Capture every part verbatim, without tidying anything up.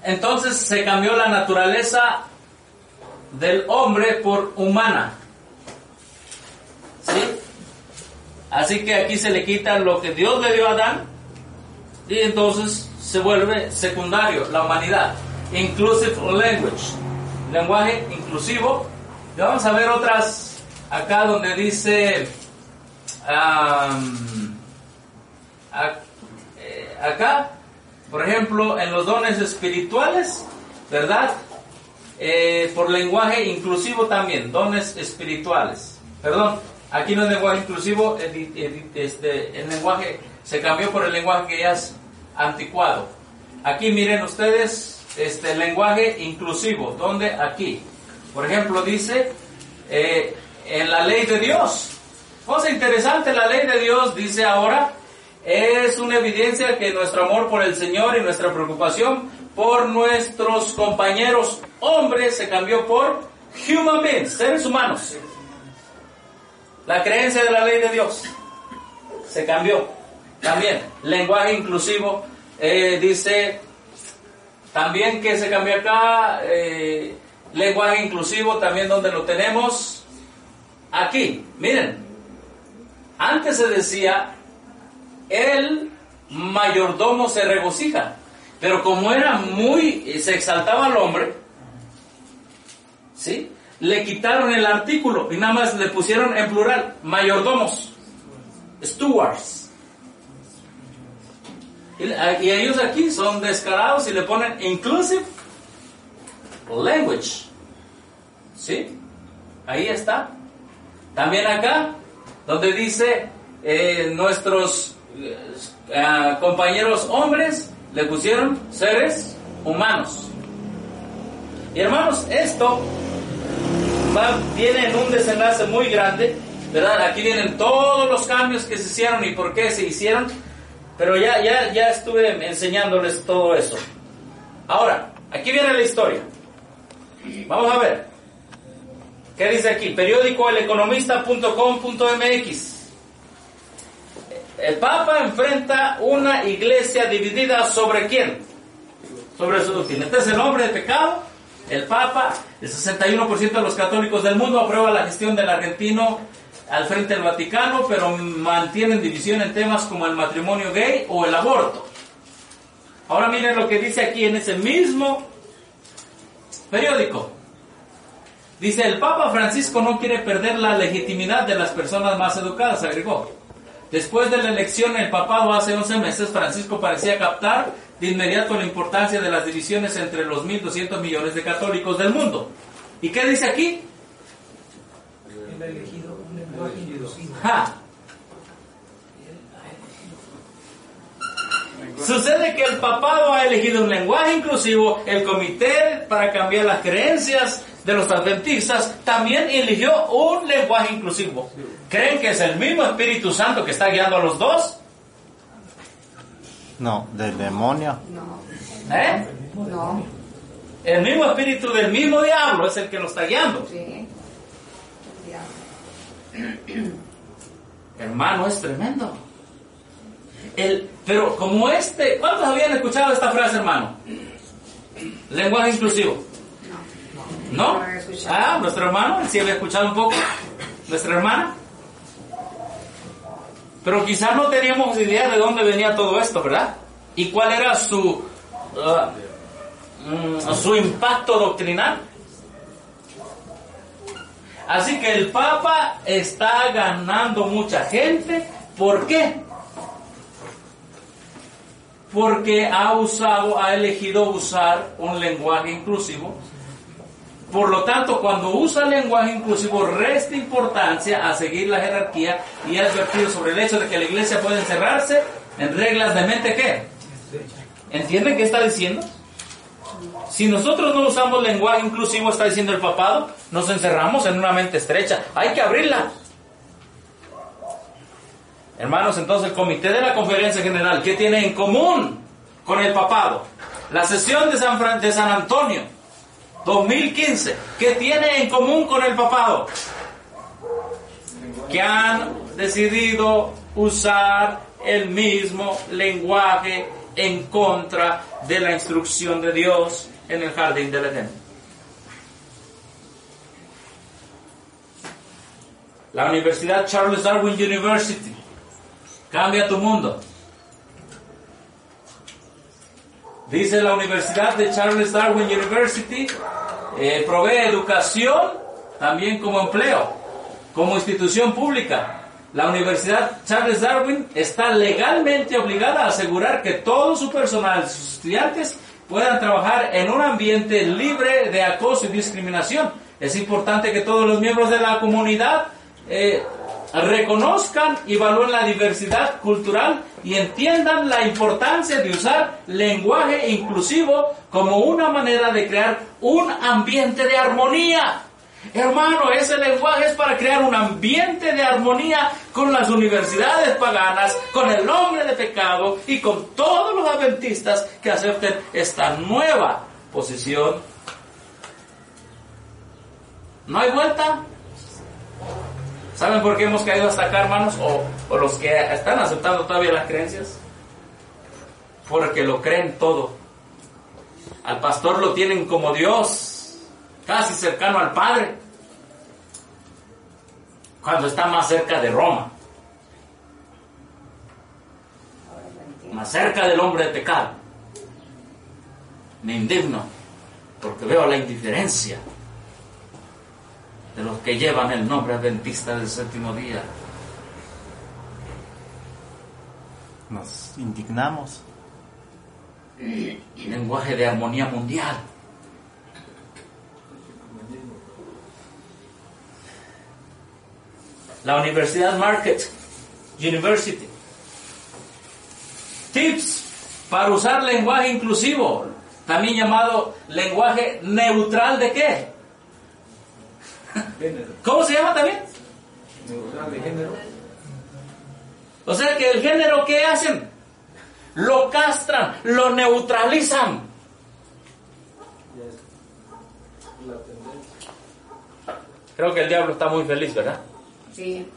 entonces se cambió la naturaleza del hombre por humana. ¿Sí? Así que aquí se le quita lo que Dios le dio a Adán y entonces se vuelve secundario, la humanidad. Inclusive language, lenguaje inclusivo. Y vamos a ver otras acá donde dice um, acá, por ejemplo, en los dones espirituales, ¿verdad? Eh, por lenguaje inclusivo también, dones espirituales. Perdón, aquí no es lenguaje inclusivo, el, el, este, el lenguaje se cambió por el lenguaje que ya es anticuado. Aquí miren ustedes, este lenguaje inclusivo, donde aquí, por ejemplo, dice eh, en la ley de Dios. Cosa interesante, la ley de Dios dice ahora, es una evidencia que nuestro amor por el Señor y nuestra preocupación por nuestros compañeros hombres se cambió por human beings, seres humanos. La creencia de la ley de Dios se cambió. También, lenguaje inclusivo, eh, dice también que se cambió acá, eh, lenguaje inclusivo también donde lo tenemos aquí. Miren, antes se decía el mayordomo se regocija, pero como era muy, se exaltaba al hombre, ¿sí? Le quitaron el artículo y nada más le pusieron en plural, mayordomos, stewards. Y, y ellos aquí son descarados y le ponen inclusive language, ¿sí? Ahí está. También acá, donde dice eh, nuestros Uh, compañeros hombres, le pusieron seres humanos. Y hermanos, esto va, viene en un desenlace muy grande, ¿verdad? Aquí vienen todos los cambios que se hicieron y por qué se hicieron, pero ya, ya, ya estuve enseñándoles todo eso. Ahora, aquí viene la historia. Vamos a ver qué dice aquí, periódico el economista punto com punto m x. El Papa enfrenta una iglesia dividida ¿sobre quién? Sobre su doctrina. Este es el hombre de pecado, el Papa. El sesenta y uno por ciento de los católicos del mundo aprueba la gestión del argentino al frente del Vaticano, pero mantienen división en temas como el matrimonio gay o el aborto. Ahora miren lo que dice aquí en ese mismo periódico. Dice, el Papa Francisco no quiere perder la legitimidad de las personas más educadas, agregó. Después de la elección en el papado hace once meses, Francisco parecía captar de inmediato la importancia de las divisiones entre los mil doscientos millones de católicos del mundo. ¿Y qué dice aquí? Él ha elegido un lenguaje inclusivo. Ja. Sucede que el papado ha elegido un lenguaje inclusivo, el comité para cambiar las creencias de los adventistas también eligió un lenguaje inclusivo. ¿Creen que es el mismo Espíritu Santo que está guiando a los dos? No, del demonio. No. ¿Eh? No. El mismo espíritu del mismo diablo es el que lo está guiando. Sí. Hermano, es tremendo. El, pero como este, ¿cuántos habían escuchado esta frase, hermano? Lenguaje inclusivo. No. ¿No? No había escuchado. Ah, nuestro hermano, él sí había escuchado un poco. Nuestra hermana. Pero quizás no teníamos idea de dónde venía todo esto, ¿verdad? Y cuál era su uh, mm, su impacto doctrinal. Así que el Papa está ganando mucha gente. ¿Por qué? Porque ha usado, ha elegido usar un lenguaje inclusivo. Por lo tanto, cuando usa lenguaje inclusivo, resta importancia a seguir la jerarquía y ha advertido sobre el hecho de que la iglesia puede encerrarse en reglas de mente ¿qué? ¿Entienden qué está diciendo? Si nosotros no usamos lenguaje inclusivo, está diciendo el papado, nos encerramos en una mente estrecha. Hay que abrirla. Hermanos, entonces el comité de la conferencia general, ¿qué tiene en común con el papado? La sesión de San, Fran- de San Antonio dos mil quince, ¿qué tiene en común con el papado? Que han decidido usar el mismo lenguaje en contra de la instrucción de Dios en el jardín del Edén. La Universidad Charles Darwin University cambia tu mundo. Dice la Universidad de Charles Darwin University, eh, provee educación también como empleo, como institución pública. La Universidad Charles Darwin está legalmente obligada a asegurar que todo su personal y sus estudiantes puedan trabajar en un ambiente libre de acoso y discriminación. Es importante que todos los miembros de la comunidad eh, reconozcan y evalúen la diversidad cultural y entiendan la importancia de usar lenguaje inclusivo como una manera de crear un ambiente de armonía. Hermano, ese lenguaje es para crear un ambiente de armonía con las universidades paganas, con el hombre de pecado y con todos los adventistas que acepten esta nueva posición. ¿No hay vuelta? ¿Saben por qué hemos caído hasta acá, hermanos? O, o los que están aceptando todavía las creencias. Porque lo creen todo. Al pastor lo tienen como Dios, casi cercano al Padre, cuando está más cerca de Roma, más cerca del hombre de pecado. Me indigno porque veo la indiferencia de los que llevan el nombre adventista del séptimo día. Nos indignamos. Lenguaje de armonía mundial. La Universidad Marquette University. Tips para usar lenguaje inclusivo, también llamado lenguaje neutral de qué? Género. ¿Cómo se llama también? Neutral de género. O sea que el género, ¿qué hacen? Lo castran, lo neutralizan. La tendencia. Creo que el diablo está muy feliz, ¿verdad? Sí.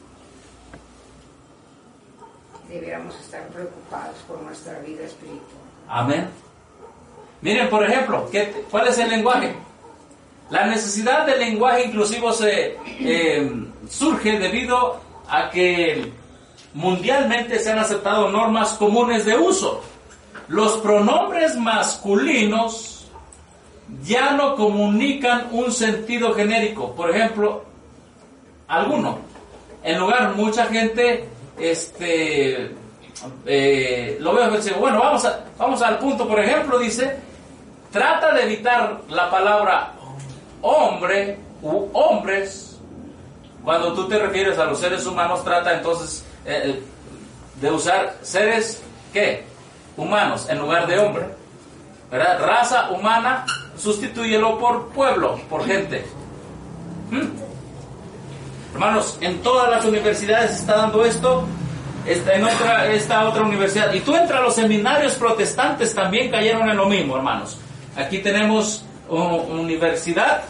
Deberíamos estar preocupados por nuestra vida espiritual. Amén. Miren, por ejemplo, ¿qué, ¿cuál es el lenguaje? La necesidad del lenguaje inclusivo se eh, surge debido a que mundialmente se han aceptado normas comunes de uso. Los pronombres masculinos ya no comunican un sentido genérico. Por ejemplo, alguno. En lugar, mucha gente este, eh, lo veo y dice, bueno, vamos, a, vamos al punto. Por ejemplo, dice, trata de evitar la palabra hombre u hombres. Cuando tú te refieres a los seres humanos, trata entonces eh, de usar seres, ¿qué? Humanos en lugar de hombre, ¿verdad? Raza humana, sustitúyelo por pueblo, por gente. ¿Mm? Hermanos, en todas las universidades se está dando esto. Esta, en otra, esta otra universidad. Y tú entras a los seminarios protestantes, también cayeron en lo mismo, hermanos. Aquí tenemos una universidad,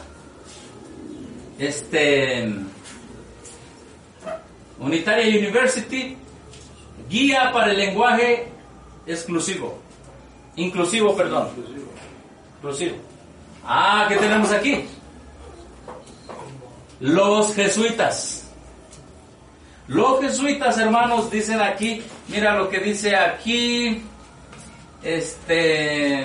este, Unitaria University, guía para el lenguaje exclusivo, inclusivo, perdón, inclusivo. Ah, ¿qué tenemos aquí? Los jesuitas. Los jesuitas, hermanos, dicen aquí, mira lo que dice aquí, este,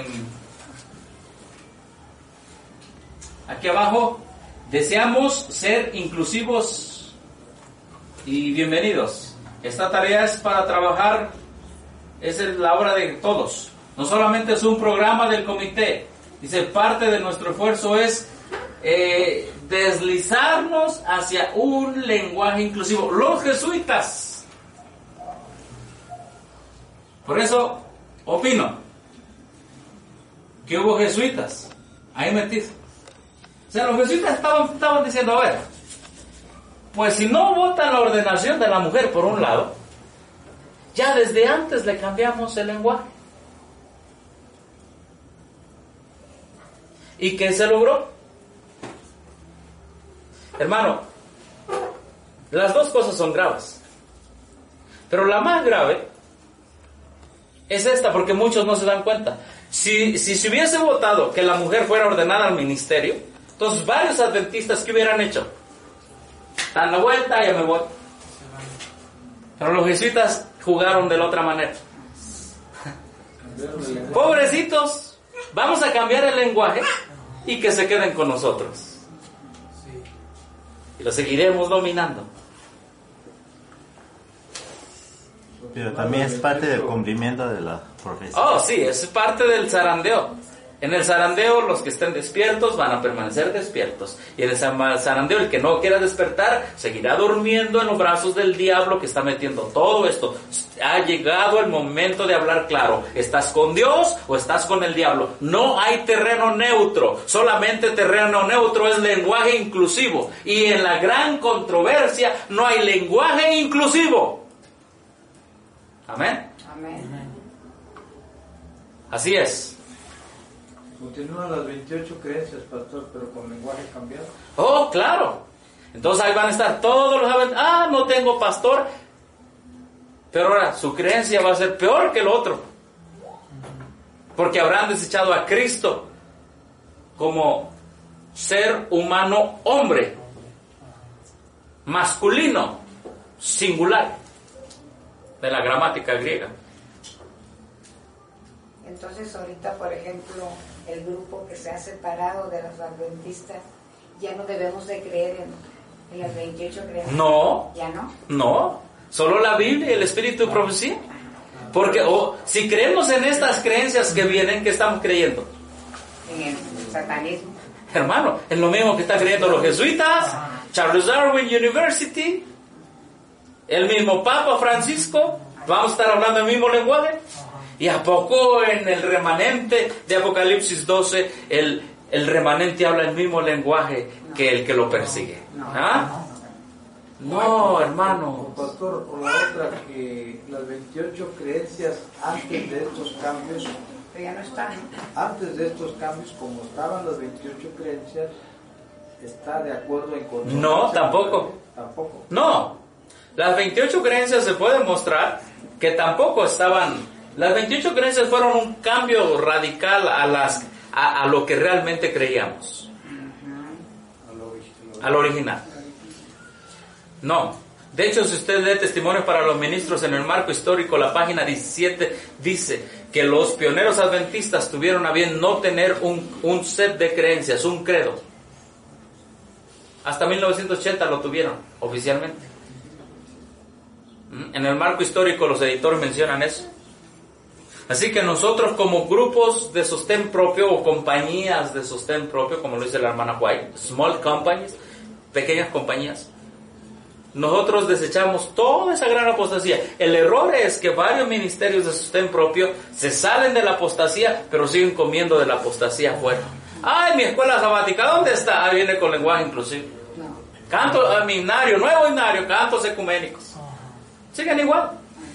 aquí abajo, deseamos ser inclusivos y bienvenidos. Esta tarea es para trabajar, es la obra de todos. No solamente es un programa del comité. Dice, parte de nuestro esfuerzo es eh, deslizarnos hacia un lenguaje inclusivo. Los jesuitas. Por eso, opino que hubo jesuitas ahí metidos. O sea, los jesuitas estaban, estaban diciendo, a ver, pues si no votan la ordenación de la mujer por un lado, ya desde antes le cambiamos el lenguaje. ¿Y qué se logró? Hermano, las dos cosas son graves. Pero la más grave es esta, porque muchos no se dan cuenta. Si, si se hubiese votado que la mujer fuera ordenada al ministerio, entonces varios adventistas, ¿qué hubieran hecho? Dan la vuelta, ya me voy. Pero los jesuitas jugaron de la otra manera. Pobrecitos, vamos a cambiar el lenguaje y que se queden con nosotros. Y lo seguiremos dominando. Pero también es parte del cumplimiento de la profecía. Oh, sí, es parte del zarandeo. En el zarandeo los que estén despiertos van a permanecer despiertos. Y en el zarandeo el que no quiera despertar seguirá durmiendo en los brazos del diablo que está metiendo todo esto. Ha llegado el momento de hablar claro. ¿Estás con Dios o estás con el diablo? No hay terreno neutro. Solamente terreno neutro es lenguaje inclusivo. Y en la gran controversia no hay lenguaje inclusivo. Amén. Amén. Así es. Continúan las veintiocho creencias, pastor, pero con lenguaje cambiado. Oh, claro. Entonces ahí van a estar todos los adventistas. Ah, no tengo pastor. Pero ahora su creencia va a ser peor que el otro. Porque habrán desechado a Cristo como ser humano hombre. Masculino. Singular. De la gramática griega. Entonces ahorita, por ejemplo, el grupo que se ha separado de los adventistas, ya no debemos de creer en, en las veintiocho creencias. No. ¿Ya no? No. Solo la Biblia y el Espíritu de profecía. Porque oh, si creemos en estas creencias que vienen, ¿qué estamos creyendo? En el satanismo. Hermano, es lo mismo que están creyendo los jesuitas, Charles Darwin University, el mismo Papa Francisco. Vamos a estar hablando el mismo lenguaje. ¿Y a poco en el remanente de Apocalipsis doce el, el remanente habla el mismo lenguaje que el que lo persigue? ¿Ah? No, hermano. O pastor, o la otra, que las veintiocho creencias antes de estos cambios, Pero ya no están. antes de estos cambios, como estaban las veintiocho creencias, ¿está de acuerdo en consonancia? No, tampoco. Tampoco. No. Las veintiocho creencias se puede mostrar que tampoco estaban. Las veintiocho creencias fueron un cambio radical a las a, a lo que realmente creíamos. Al original. No. De hecho, si usted lee Testimonios para los Ministros en el marco histórico, la página diecisiete dice que los pioneros adventistas tuvieron a bien no tener un, un set de creencias, un credo. Hasta mil novecientos ochenta lo tuvieron oficialmente. En el marco histórico los editores mencionan eso. Así que nosotros como grupos de sostén propio o compañías de sostén propio, como lo dice la hermana White, small companies, pequeñas compañías, nosotros desechamos toda esa gran apostasía. El error es que varios ministerios de sostén propio se salen de la apostasía, pero siguen comiendo de la apostasía afuera. Ay, mi escuela sabática, ¿dónde está? Ahí viene con lenguaje inclusivo. Canto, uh, mi himnario, nuevo himnario, cantos ecuménicos. Siguen igual.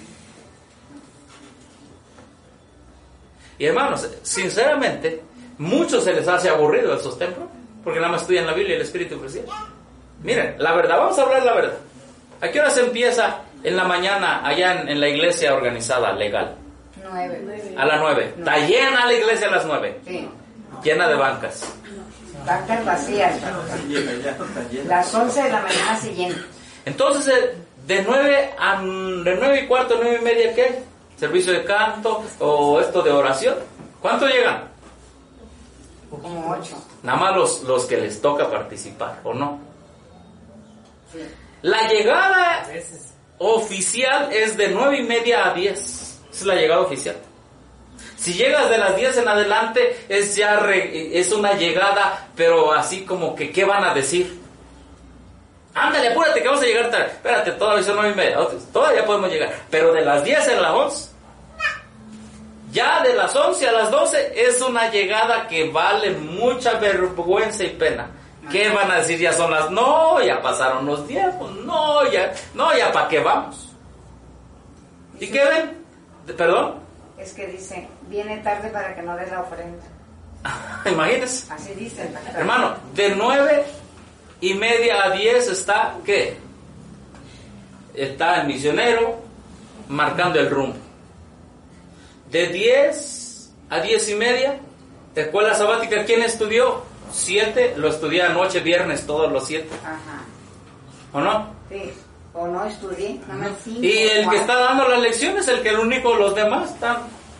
Y hermanos, sinceramente, muchos se les hace aburrido el sostén propio, porque nada más estudian la Biblia y el Espíritu de profecía. Miren, la verdad, vamos a hablar la verdad. ¿A qué hora se empieza en la mañana allá en, en la iglesia organizada, legal? Nueve. A las nueve. Está llena la iglesia a las nueve. Sí. Llena de bancas. Bancas vacías. Las once de la mañana se llenan. Entonces, eh, de nueve a de nueve y cuarto, nueve y media, ¿qué? Servicio de canto o esto de oración. ¿Cuánto llegan? Como ocho. Nada más los, los que les toca participar, ¿o no? Sí. La llegada oficial es de nueve y media a diez. Esa es la llegada oficial. Si llegas de las diez en adelante, es ya re, es una llegada, pero así como que, ¿qué van a decir? Ándale, apúrate que vamos a llegar tarde. Espérate, todavía son nueve y media. Todavía podemos llegar. Pero de las diez a las once. Ya de las once a las doce es una llegada que vale mucha vergüenza y pena. ¿Qué van a decir? Ya son las... No, ya pasaron los tiempos. No, ya... No, ya ¿para qué vamos? ¿Y qué ven? ¿Perdón? Es que dice, viene tarde para que no dé la ofrenda. Imagínense. Así dicen. Hermano, de nueve y media a diez está, ¿qué? Está el misionero marcando el rumbo. de diez a diez y media. Escuela sabática, ¿quién estudió? Siete, lo estudié anoche, viernes, todos los siete. Ajá. ¿O no? Sí. O no estudié, nada más cinco. Y el que cuatro. está dando las lecciones, el que el único, los demás están...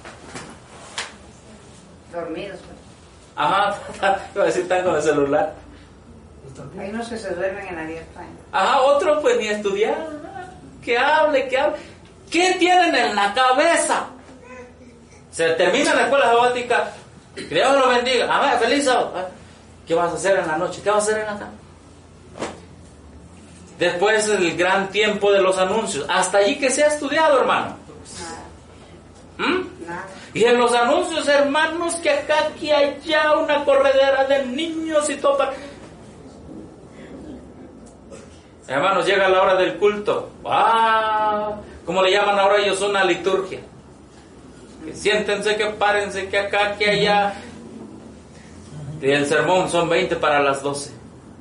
Dormidos. Pues. Ajá, iba a decir, están con el celular. Hay unos que se duermen en abierto. ¿eh? Ajá, otro pues ni estudiar. Que hable, que hable. ¿Qué tienen en la cabeza? Se termina la escuela sabática. Que Dios lo bendiga. A ver, feliz sábado. ¿Qué vas a hacer en la noche? ¿Qué vas a hacer en la tarde? Después el gran tiempo de los anuncios. Hasta allí que se ha estudiado, hermano. Nada. ¿Mm? Nada. Y en los anuncios, hermanos, que acá, aquí, allá, una corredera de niños y todo. Para... Hermanos, llega la hora del culto. ¡Ah! ¿Cómo le llaman ahora ellos? Una liturgia. Que siéntense, que párense, que acá, que allá. Y el sermón son veinte para las doce.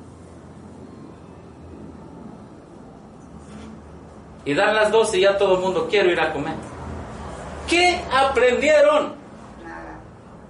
Y dan las doce y ya todo el mundo quiere ir a comer. ¿Qué aprendieron? Nada.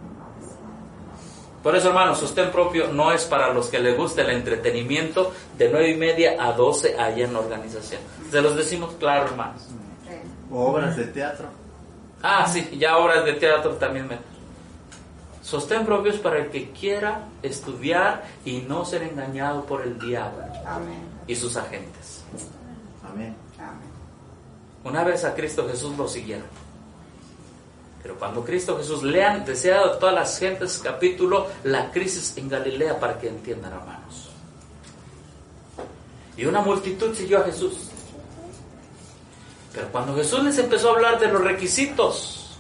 Por eso, hermanos, sostén propio no es para los que les guste el entretenimiento de nueve y media a doce allá en la organización. Se los decimos claro, hermanos. Sí. O obras de teatro. Ah, sí, ya obras de teatro también me... Sostén propio es para el que quiera estudiar y no ser engañado por el diablo Amén. y sus agentes. Amén. Amén. Una vez a Cristo Jesús lo siguieron. Pero cuando Cristo Jesús, lean, deseado de todas las gentes, capítulo, la crisis en Galilea, para que entiendan, hermanos. Y una multitud siguió a Jesús. Pero cuando Jesús les empezó a hablar de los requisitos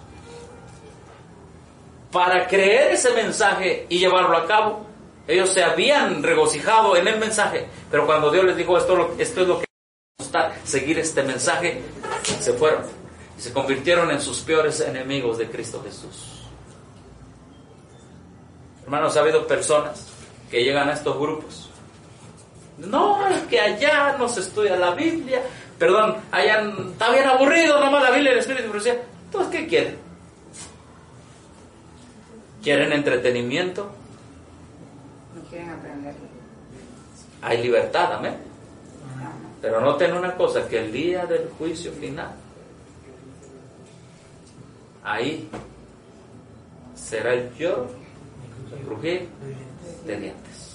para creer ese mensaje y llevarlo a cabo, ellos se habían regocijado en el mensaje. Pero cuando Dios les dijo, esto, esto es lo que va a seguir este mensaje, se fueron. Se convirtieron en sus peores enemigos de Cristo Jesús. Hermanos, ha habido personas que llegan a estos grupos. No, es que allá no se estudia la Biblia. Perdón, allá está bien aburrido nomás la Biblia y el Espíritu de Profecía. Entonces, ¿qué quieren? ¿Quieren entretenimiento? No quieren aprender. Hay libertad, amén. Pero noten una cosa, que el día del juicio final, ahí será el lloro, el crujir de dientes.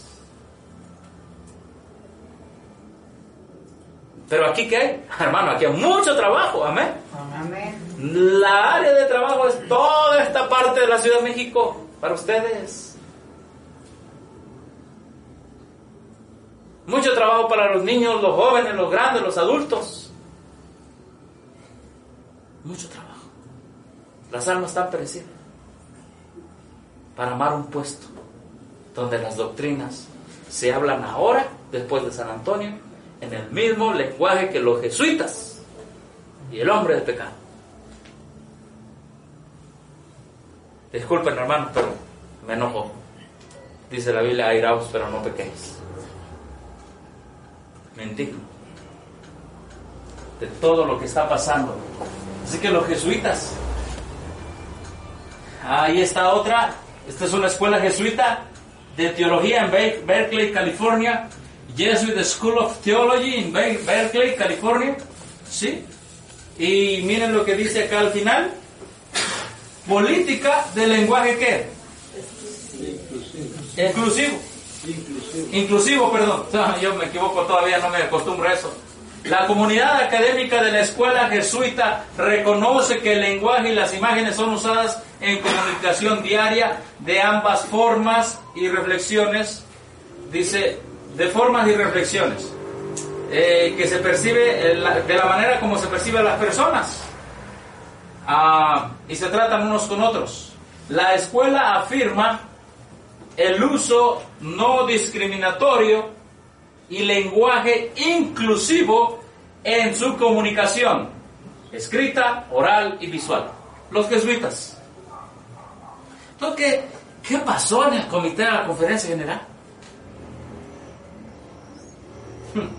Pero aquí ¿qué hay? Hermano, aquí hay mucho trabajo, amén. Amén. La área de trabajo es toda esta parte de la Ciudad de México para ustedes. Mucho trabajo para los niños, los jóvenes, los grandes, los adultos. Mucho trabajo. Las almas están pereciendo para amar un puesto donde las doctrinas se hablan ahora, después de San Antonio, en el mismo lenguaje que los jesuitas y el hombre de pecado. Disculpen, hermanos, pero me enojo. Dice la Biblia, airaos, pero no pequéis. Me indigno de todo lo que está pasando. Así que los jesuitas, ahí está otra. Esta es una escuela jesuita de teología en Berkeley, California. Jesuit School of Theology en Berkeley, California. ¿Sí? Y miren lo que dice acá al final. Política de lenguaje ¿qué? Inclusivo. Inclusivo. Inclusivo. Inclusivo, perdón. No, yo me equivoco todavía, no me acostumbro a eso. La comunidad académica de la escuela jesuita reconoce que el lenguaje y las imágenes son usadas en comunicación diaria de ambas formas y reflexiones. Dice, de formas y reflexiones. Eh, que se percibe eh, la, de la manera como se percibe a las personas. Ah, y se tratan unos con otros. La escuela afirma el uso no discriminatorio y lenguaje inclusivo en su comunicación, escrita, oral y visual. Los jesuitas. Entonces, ¿qué, qué pasó en el comité de la conferencia general?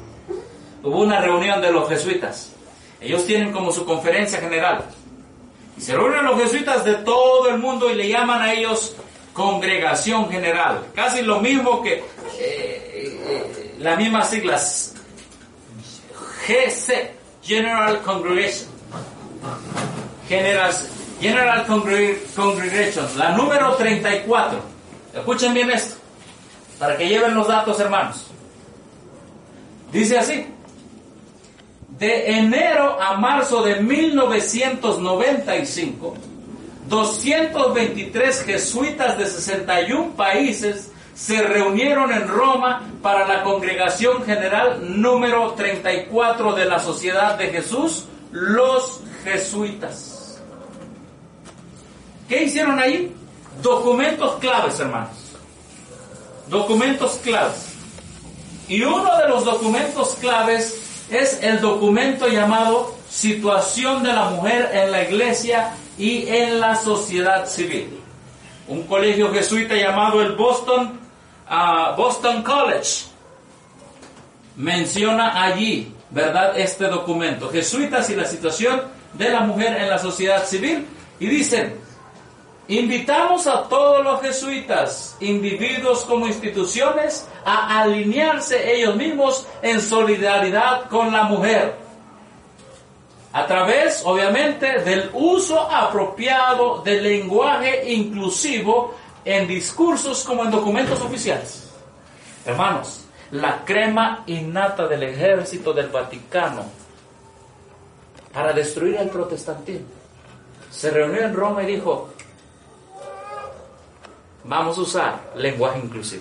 Hmm. Hubo una reunión de los jesuitas. Ellos tienen como su conferencia general Y se reúnen los jesuitas de todo el mundo y le llaman a ellos Congregación General. Casi lo mismo que eh, eh, las mismas siglas. G C, General Congregation. General, General Congregation, la número treinta y cuatro. Escuchen bien esto, para que lleven los datos, hermanos. Dice así: de enero a marzo de mil novecientos noventa y cinco, doscientos veintitrés jesuitas de sesenta y un países se reunieron en Roma para la Congregación General número treinta y cuatro de la Sociedad de Jesús, los jesuitas. ¿Qué hicieron ahí? Documentos claves, hermanos. Documentos claves. Y uno de los documentos claves es el documento llamado Situación de la Mujer en la Iglesia y en la Sociedad Civil. Un colegio jesuita llamado el Boston, uh, Boston College menciona allí, ¿verdad?, este documento, Jesuitas y la situación de la mujer en la sociedad civil, y dicen: invitamos a todos los jesuitas, individuos como instituciones, a alinearse ellos mismos en solidaridad con la mujer, a través, obviamente, del uso apropiado del lenguaje inclusivo en discursos como en documentos oficiales. Hermanos, la crema innata del ejército del Vaticano para destruir el protestantismo se reunió en Roma y dijo: vamos a usar lenguaje inclusivo.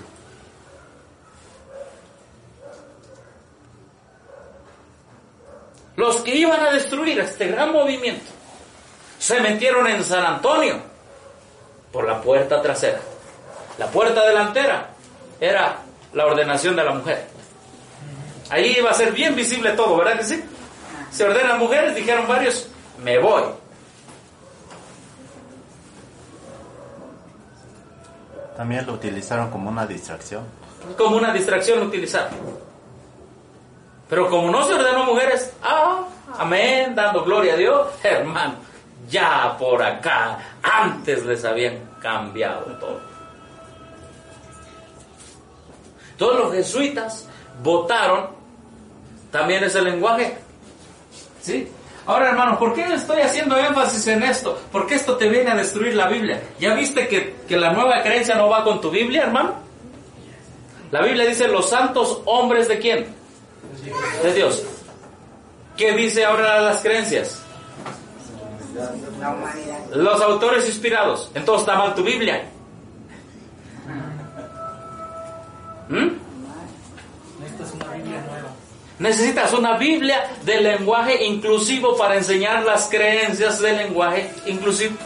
Los que iban a destruir este gran movimiento se metieron en San Antonio por la puerta trasera. La puerta delantera era la ordenación de la mujer. Ahí iba a ser bien visible todo, ¿verdad que sí? Se ordenan mujeres, dijeron varios: me voy. También lo utilizaron como una distracción. Como una distracción lo utilizaron. Pero como no se ordenó mujeres, ah, amén, dando gloria a Dios, hermano, ya por acá, antes les habían cambiado todo. Todos los jesuitas votaron también ese lenguaje. ¿Sí? Ahora, hermanos, ¿por qué estoy haciendo énfasis en esto? Porque esto te viene a destruir la Biblia. ¿Ya viste que, que la nueva creencia no va con tu Biblia, hermano? La Biblia dice: los santos hombres ¿de quién? De Dios. ¿Qué dice ahora las creencias? La humanidad. Los autores inspirados. Entonces está mal tu Biblia. ¿Mm? Esta es una Biblia nueva. Necesitas una Biblia de lenguaje inclusivo para enseñar las creencias del lenguaje inclusivo.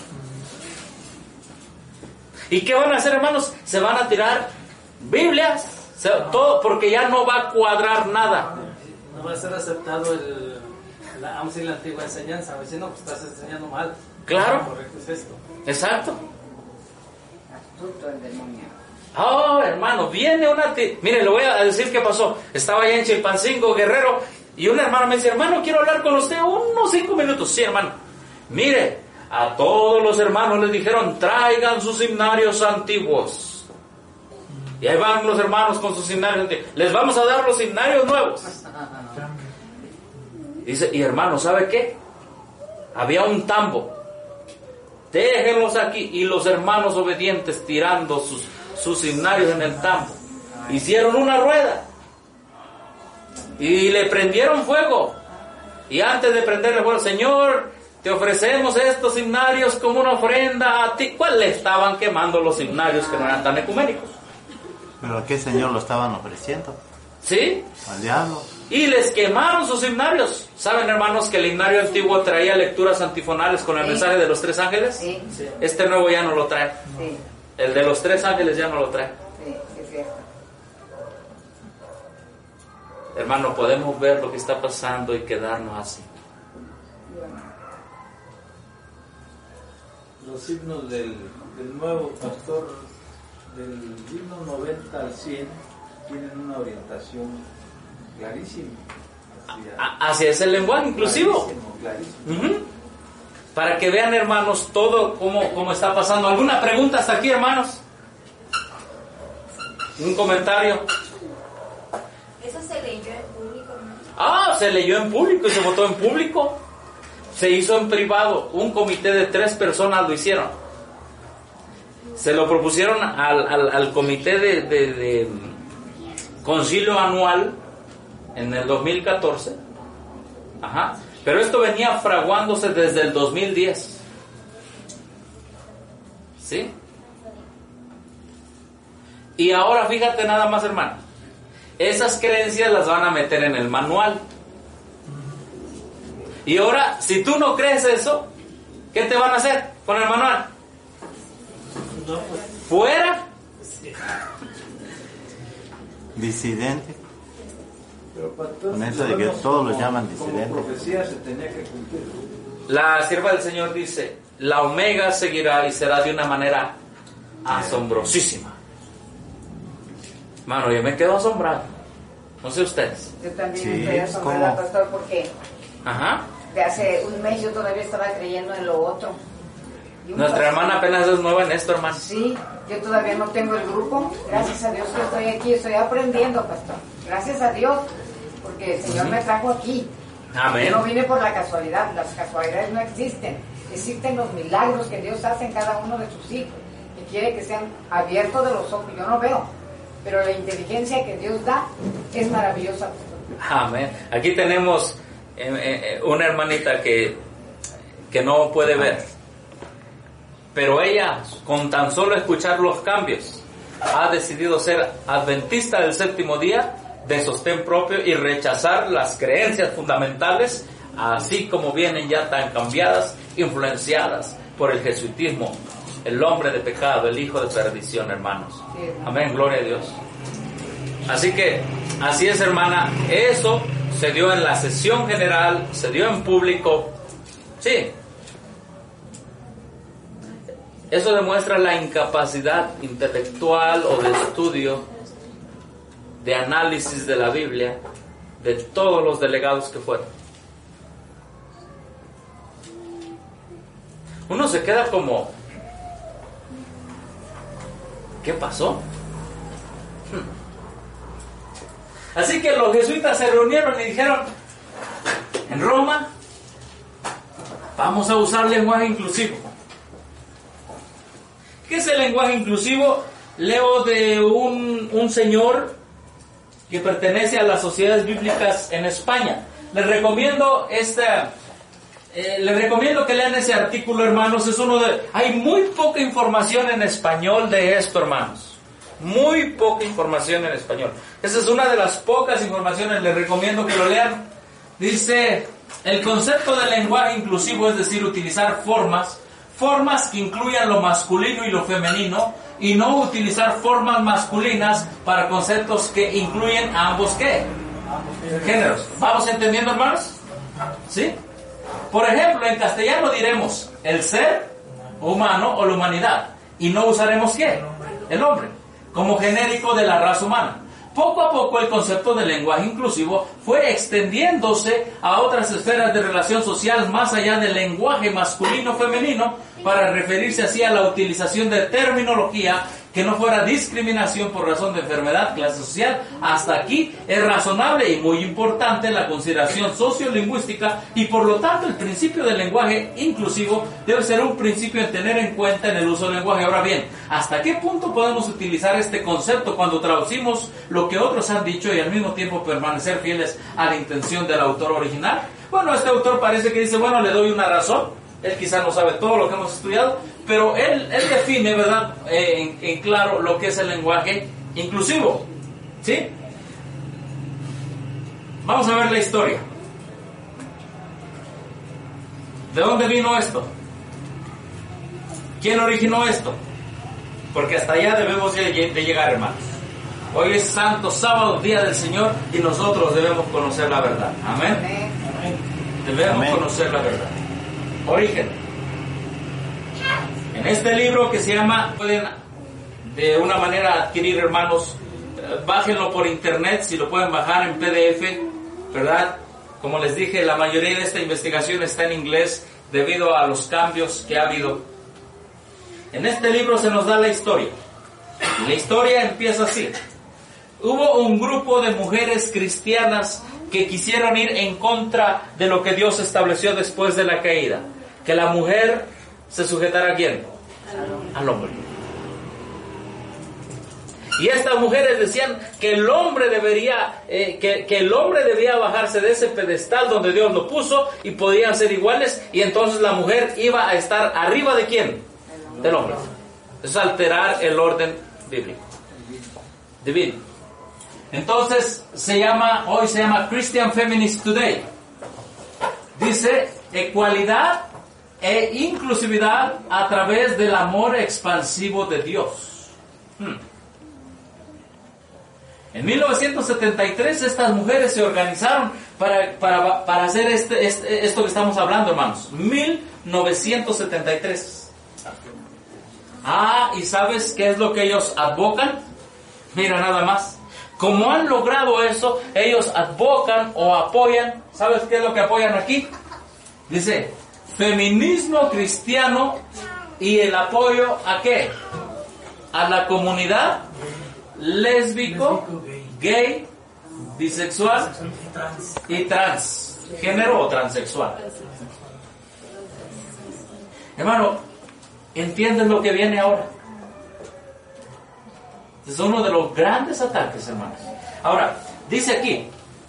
¿Y qué van a hacer, hermanos? Se van a tirar Biblias, se, todo, porque ya no va a cuadrar nada. No va a ser aceptado el, la, vamos a decir, la antigua enseñanza. Si no, pues estás enseñando mal. Claro. Lo correcto es esto. Exacto. Astuto el demonio. Oh, hermano, viene una... T- Mire, le voy a decir qué pasó. Estaba allá en Chilpancingo, Guerrero, y un hermano me dice: hermano, quiero hablar con usted unos cinco minutos. Sí, hermano. Mire, a todos los hermanos les dijeron: traigan sus himnarios antiguos. Y ahí van los hermanos con sus himnarios antiguos. Les vamos a dar los himnarios nuevos. Dice, y hermano, ¿sabe qué? Había un tambo. Déjenlos aquí. Y los hermanos obedientes tirando sus... sus himnarios en el tambo, hicieron una rueda y le prendieron fuego, y antes de prenderle fuego: Señor, te ofrecemos estos himnarios como una ofrenda a ti. ¿Cuál le estaban quemando los himnarios que no eran tan ecuménicos? ¿Pero a qué señor lo estaban ofreciendo? ¿Sí? Al diablo. Y les quemaron sus himnarios. ¿Saben, hermanos, que el himnario antiguo traía lecturas antifonales con el Sí. mensaje de los tres ángeles? Sí, sí, Este nuevo ya no lo trae. sí, El de los tres ángeles ya no lo trae. sí, es cierto. Hermano, podemos ver lo que está pasando y quedarnos así. Los himnos del, del nuevo pastor, del himno noventa al cien, tienen una orientación clarísima hacia, A- Hacia ese lenguaje inclusivo. clarísimo, clarísimo. Ujú. Para que vean, hermanos, todo cómo, cómo está pasando. ¿Alguna pregunta hasta aquí, hermanos? ¿Un comentario? ¿Eso se leyó en público, hermano? Ah, se leyó en público y se votó en público. Se hizo en privado. Un comité de tres personas lo hicieron. Se lo propusieron al, al, al comité de, de, de concilio anual en el dos mil catorce. Ajá. Pero esto venía fraguándose desde el dos mil diez. ¿Sí? Y ahora fíjate nada más, hermano. Esas creencias las van a meter en el manual. Y ahora, si tú no crees eso, ¿qué te van a hacer con el manual? ¿Fuera? Disidente. Pero pastor, Con eso de que vemos todos los como- llaman como disidentes. profecía se tenía que cumplir. La sierva del Señor dice, la Omega seguirá y será de una manera asombrosísima. Mano, yo me quedo asombrado. No sé ustedes. Yo también Sí, estoy asombrada, ¿cómo? pastor, porque Ajá. de hace un mes yo todavía estaba creyendo en lo otro. Y un Nuestra pastor- hermana apenas es nueva en esto, hermano. Sí, yo todavía no tengo el grupo. Gracias a Dios que estoy aquí, estoy aprendiendo, pastor. Gracias a Dios, porque el Señor me trajo aquí. Amén. Yo no vine por la casualidad, las casualidades no existen. Existen los milagros que Dios hace en cada uno de sus hijos. Y quiere que sean abiertos de los ojos. Yo no veo, pero la inteligencia que Dios da es maravillosa, pastor. Amén. Aquí tenemos eh, eh, una hermanita que, que no puede ver. Pero ella, con tan solo escuchar los cambios, ha decidido ser adventista del séptimo día de sostén propio y rechazar las creencias fundamentales, así como vienen ya tan cambiadas, influenciadas por el jesuitismo, el hombre de pecado, el hijo de perdición, hermanos. Sí, hermano. Amén, gloria a Dios. Así que, así es, hermana, eso se dio en la sesión general, se dio en público, sí. Eso demuestra la incapacidad intelectual o de estudio, de análisis de la Biblia, de todos los delegados que fueron. Uno se queda como, ¿qué pasó? Así que los jesuitas se reunieron y dijeron, en Roma, vamos a usar lenguaje inclusivo. ¿Qué es el lenguaje inclusivo? Leo de un, un señor que pertenece a las sociedades bíblicas en España. Les recomiendo esta, eh, les recomiendo que lean ese artículo, hermanos. Es uno de, hay muy poca información en español de esto, hermanos. Muy poca información en español. Esa es una de las pocas informaciones. Les recomiendo que lo lean. Dice, el concepto de lenguaje inclusivo es decir, utilizar formas Formas que incluyan lo masculino y lo femenino, y no utilizar formas masculinas para conceptos que incluyen a ambos ¿qué? Géneros. ¿Vamos entendiendo, hermanos? ¿Sí? Por ejemplo, en castellano diremos el ser humano o la humanidad, y no usaremos ¿qué? El hombre, como genérico de la raza humana. Poco a poco el concepto de lenguaje inclusivo fue extendiéndose a otras esferas de relación social más allá del lenguaje masculino-femenino para referirse así a la utilización de terminología que no fuera discriminación por razón de enfermedad, clase social. Hasta aquí es razonable y muy importante la consideración sociolingüística y por lo tanto el principio del lenguaje inclusivo debe ser un principio en tener en cuenta en el uso del lenguaje. Ahora bien, ¿hasta qué punto podemos utilizar este concepto cuando traducimos lo que otros han dicho y al mismo tiempo permanecer fieles a la intención del autor original? Bueno, este autor parece que dice, bueno, le doy una razón. Él quizá no sabe todo lo que hemos estudiado, pero él, él define, ¿verdad?, eh, en, en claro lo que es el lenguaje inclusivo. ¿Sí? Vamos a ver la historia. ¿De dónde vino esto? ¿Quién originó esto? Porque hasta allá debemos de, de llegar, hermanos. Hoy es Santo Sábado, Día del Señor, y nosotros debemos conocer la verdad. Amén. Amén. Debemos Amén. conocer la verdad. Origen. En este libro que se llama, pueden de una manera adquirir, hermanos, eh, bájenlo por internet, si lo pueden bajar en P D F, ¿verdad? Como les dije, la mayoría de esta investigación está en inglés debido a los cambios que ha habido. En este libro se nos da la historia. La historia empieza así. Hubo un grupo de mujeres cristianas que quisieron ir en contra de lo que Dios estableció después de la caída. Que la mujer se sujetara a ¿quién? Al hombre. Y estas mujeres decían que el hombre debería, eh, que, que el hombre debía bajarse de ese pedestal donde Dios lo puso y podían ser iguales, y entonces la mujer iba a estar arriba de ¿quién? Del hombre. Es alterar el orden bíblico, divino. Entonces se llama, hoy se llama Christian Feminist Today. Dice ecualidad e inclusividad a través del amor expansivo de Dios. Hmm. En mil novecientos setenta y tres estas mujeres se organizaron para, para, para hacer este, este, esto que estamos hablando, hermanos. mil novecientos setenta y tres. Ah, ¿y sabes qué es lo que ellos advocan? Mira nada más. Como han logrado eso, ellos advocan o apoyan. ¿Sabes qué es lo que apoyan aquí? Dice, feminismo cristiano y el apoyo ¿a qué? A la comunidad lésbico, gay, bisexual y trans, género o transexual. Hermano, ¿entienden lo que viene ahora? Es uno de los grandes ataques, hermanos. Ahora, dice aquí,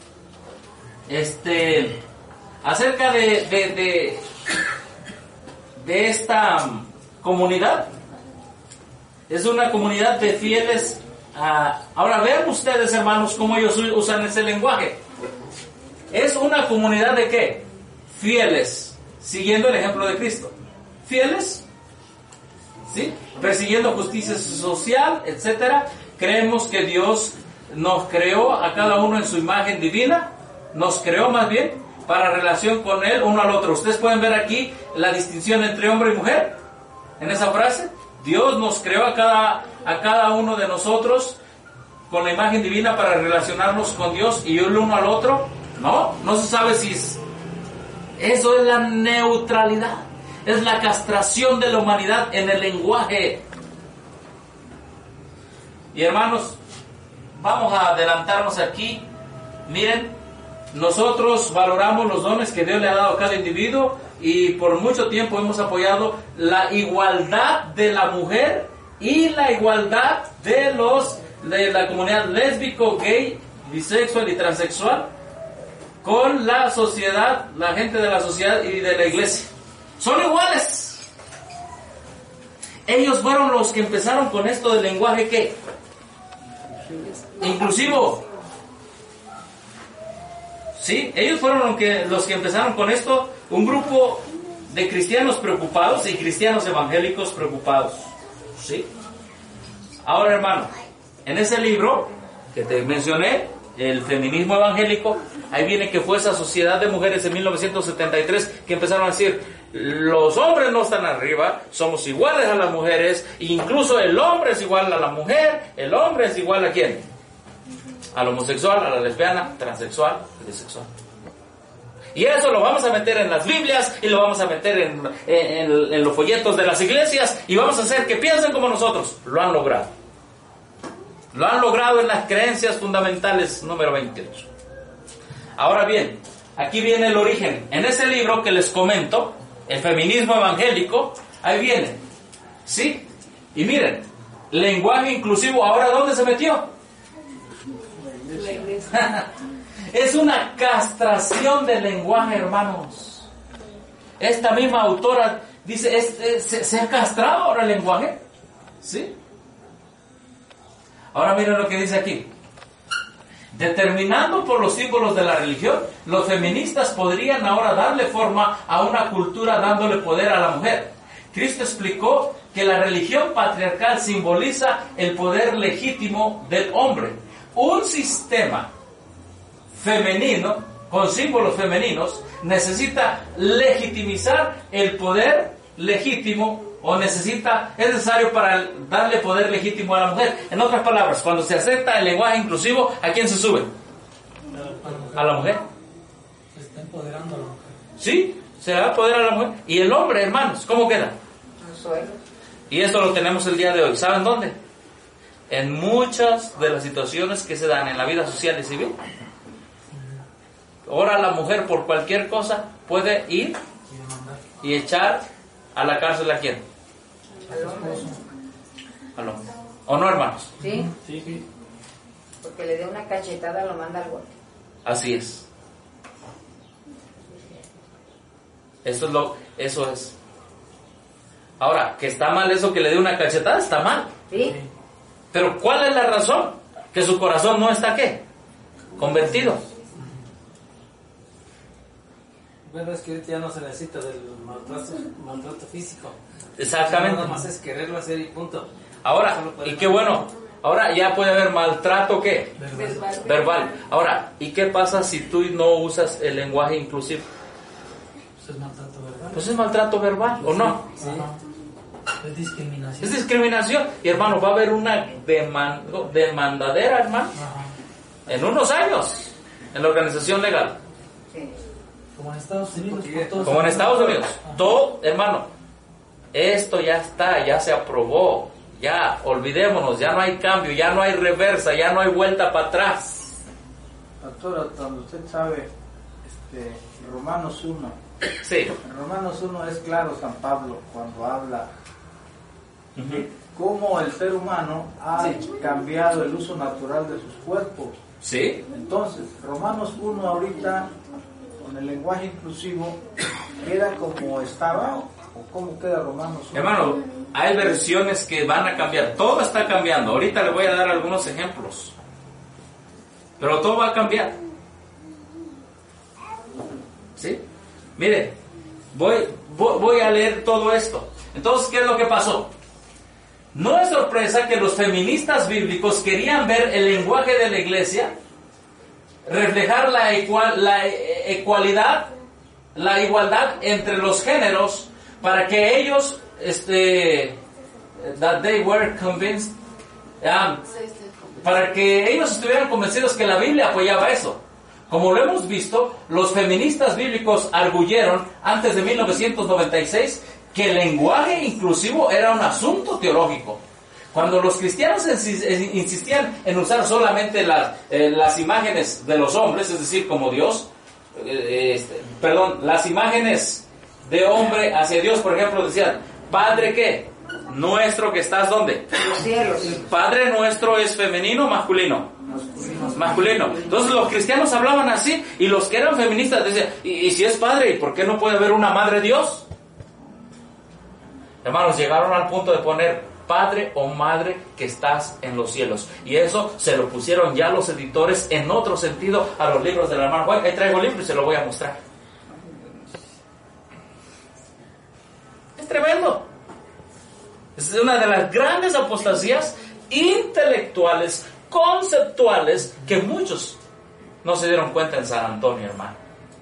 este, acerca de, de, de, de esta comunidad, es una comunidad de fieles. Uh, ahora vean ustedes, hermanos, cómo ellos usan ese lenguaje. Es una comunidad de ¿qué? Fieles, siguiendo el ejemplo de Cristo. Fieles, ¿sí? Persiguiendo justicia social, etcétera. Creemos que Dios nos creó a cada uno en su imagen divina. Nos creó más bien para relación con Él uno al otro. Ustedes pueden ver aquí la distinción entre hombre y mujer en esa frase. Dios nos creó a cada, a cada uno de nosotros con la imagen divina para relacionarnos con Dios y el uno al otro. No, no se sabe si es... Eso es la neutralidad. Es la castración de la humanidad en el lenguaje. Y hermanos, vamos a adelantarnos aquí. Miren, nosotros valoramos los dones que Dios le ha dado a cada individuo. Y por mucho tiempo hemos apoyado la igualdad de la mujer y la igualdad de los de la comunidad lésbico, gay, bisexual y transexual con la sociedad, la gente de la sociedad y de la iglesia. Son iguales. Ellos fueron los que empezaron con esto del lenguaje ¿qué? Inclusivo. Sí, ellos fueron los que, los que empezaron con esto. Un grupo de cristianos preocupados y cristianos evangélicos preocupados. ¿Sí? Ahora, hermano, en ese libro que te mencioné, el feminismo evangélico, ahí viene que fue esa sociedad de mujeres en mil novecientos setenta y tres que empezaron a decir, los hombres no están arriba, somos iguales a las mujeres, incluso el hombre es igual a la mujer, el hombre es igual a ¿quién? Al homosexual, a la lesbiana, transexual, bisexual. Y eso lo vamos a meter en las Biblias y lo vamos a meter en, en, en, en los folletos de las iglesias y vamos a hacer que piensen como nosotros. Lo han logrado. Lo han logrado en las creencias fundamentales número veintiocho. Ahora bien, aquí viene el origen. En ese libro que les comento, el feminismo evangélico, ahí viene. ¿Sí? Y miren, lenguaje inclusivo, ¿ahora dónde se metió? La iglesia. Es una castración del lenguaje, hermanos. Esta misma autora dice, es, es, se, se ha castrado ahora el lenguaje. ¿Sí? Ahora miren lo que dice aquí. Determinando por los símbolos de la religión, los feministas podrían ahora darle forma a una cultura dándole poder a la mujer. Cristo explicó que la religión patriarcal simboliza el poder legítimo del hombre. Un sistema femenino, con símbolos femeninos, necesita legitimizar el poder legítimo o necesita, es necesario para darle poder legítimo a la mujer. En otras palabras, cuando se acepta el lenguaje inclusivo, ¿a quién se sube? A la mujer. Se está empoderando a la mujer. Sí, Se le da poder a la mujer. Y el hombre, hermanos, ¿cómo queda? Un suelo. Y eso lo tenemos el día de hoy. ¿Saben dónde? En muchas de las situaciones que se dan en la vida social y civil. Ahora la mujer por cualquier cosa puede ir y echar a la cárcel a quién? Al hombre. Al hombre. ¿O no, hermanos? ¿Sí? Sí. Porque le dé una cachetada, lo manda al bote. Así es. Eso es lo, eso es. Ahora, que está mal eso que le dé una cachetada, está mal. ¿Sí? Pero ¿cuál es la razón? Que su corazón no está ¿qué? Convertido. Bueno, es que ahorita ya no se necesita del maltrato, maltrato físico. Exactamente. Nada más es quererlo hacer y punto. Ahora, Solo puede y qué bueno, ahora ya puede haber maltrato ¿qué? Verbal. Verbal. Ahora, ¿y qué pasa si tú no usas el lenguaje inclusivo? Eso es maltrato verbal. Pues es maltrato verbal, ¿o no? Sí. Es discriminación. Es discriminación. Y hermano, va a haber una deman- demandadera, hermano, Ajá. en unos años, en la organización legal. Sí. Como en Estados Unidos. por todos Como en Estados Unidos. Ajá. Todo, hermano, esto ya está, ya se aprobó. Ya, olvidémonos, ya no hay cambio, ya no hay reversa, ya no hay vuelta para atrás. Pastor, cuando usted sabe, este, Romanos uno, Sí. en Romanos uno es claro San Pablo cuando habla Ujú. de cómo el ser humano ha Sí. cambiado el uso natural de sus cuerpos. Sí. Entonces, Romanos uno ahorita, con el lenguaje inclusivo, queda como estaba, o cómo queda Romanos uno. Hermano, hay versiones que van a cambiar. Todo está cambiando. Ahorita le voy a dar algunos ejemplos. Pero todo va a cambiar. ¿Sí? Mire, voy, voy, voy a leer todo esto. Entonces, ¿qué es lo que pasó? No es sorpresa que los feministas bíblicos querían ver el lenguaje de la iglesia reflejar la, igual, la ecualidad, la igualdad entre los géneros, para que ellos, este, that they were convinced, um, para que ellos estuvieran convencidos que la Biblia apoyaba eso. Como lo hemos visto, los feministas bíblicos arguyeron antes de mil novecientos noventa y seis que el lenguaje inclusivo era un asunto teológico. Cuando los cristianos insistían en usar solamente las, eh, las imágenes de los hombres, es decir, como Dios, eh, este, perdón, las imágenes de hombre hacia Dios, por ejemplo, decían, Padre, ¿qué? Nuestro que estás, ¿dónde? Los cielos. Padre nuestro es femenino o masculino. Masculino. Entonces los cristianos hablaban así, y los que eran feministas decían, ¿y, y si es padre, ¿y por qué no puede haber una madre Dios? Hermanos, llegaron al punto de poner Padre o Madre que estás en los cielos. Y eso se lo pusieron ya los editores en otro sentido a los libros de la hermana White. Ahí traigo el libro y se lo voy a mostrar. Es tremendo. Es una de las grandes apostasías intelectuales, conceptuales, que muchos no se dieron cuenta en San Antonio, hermano.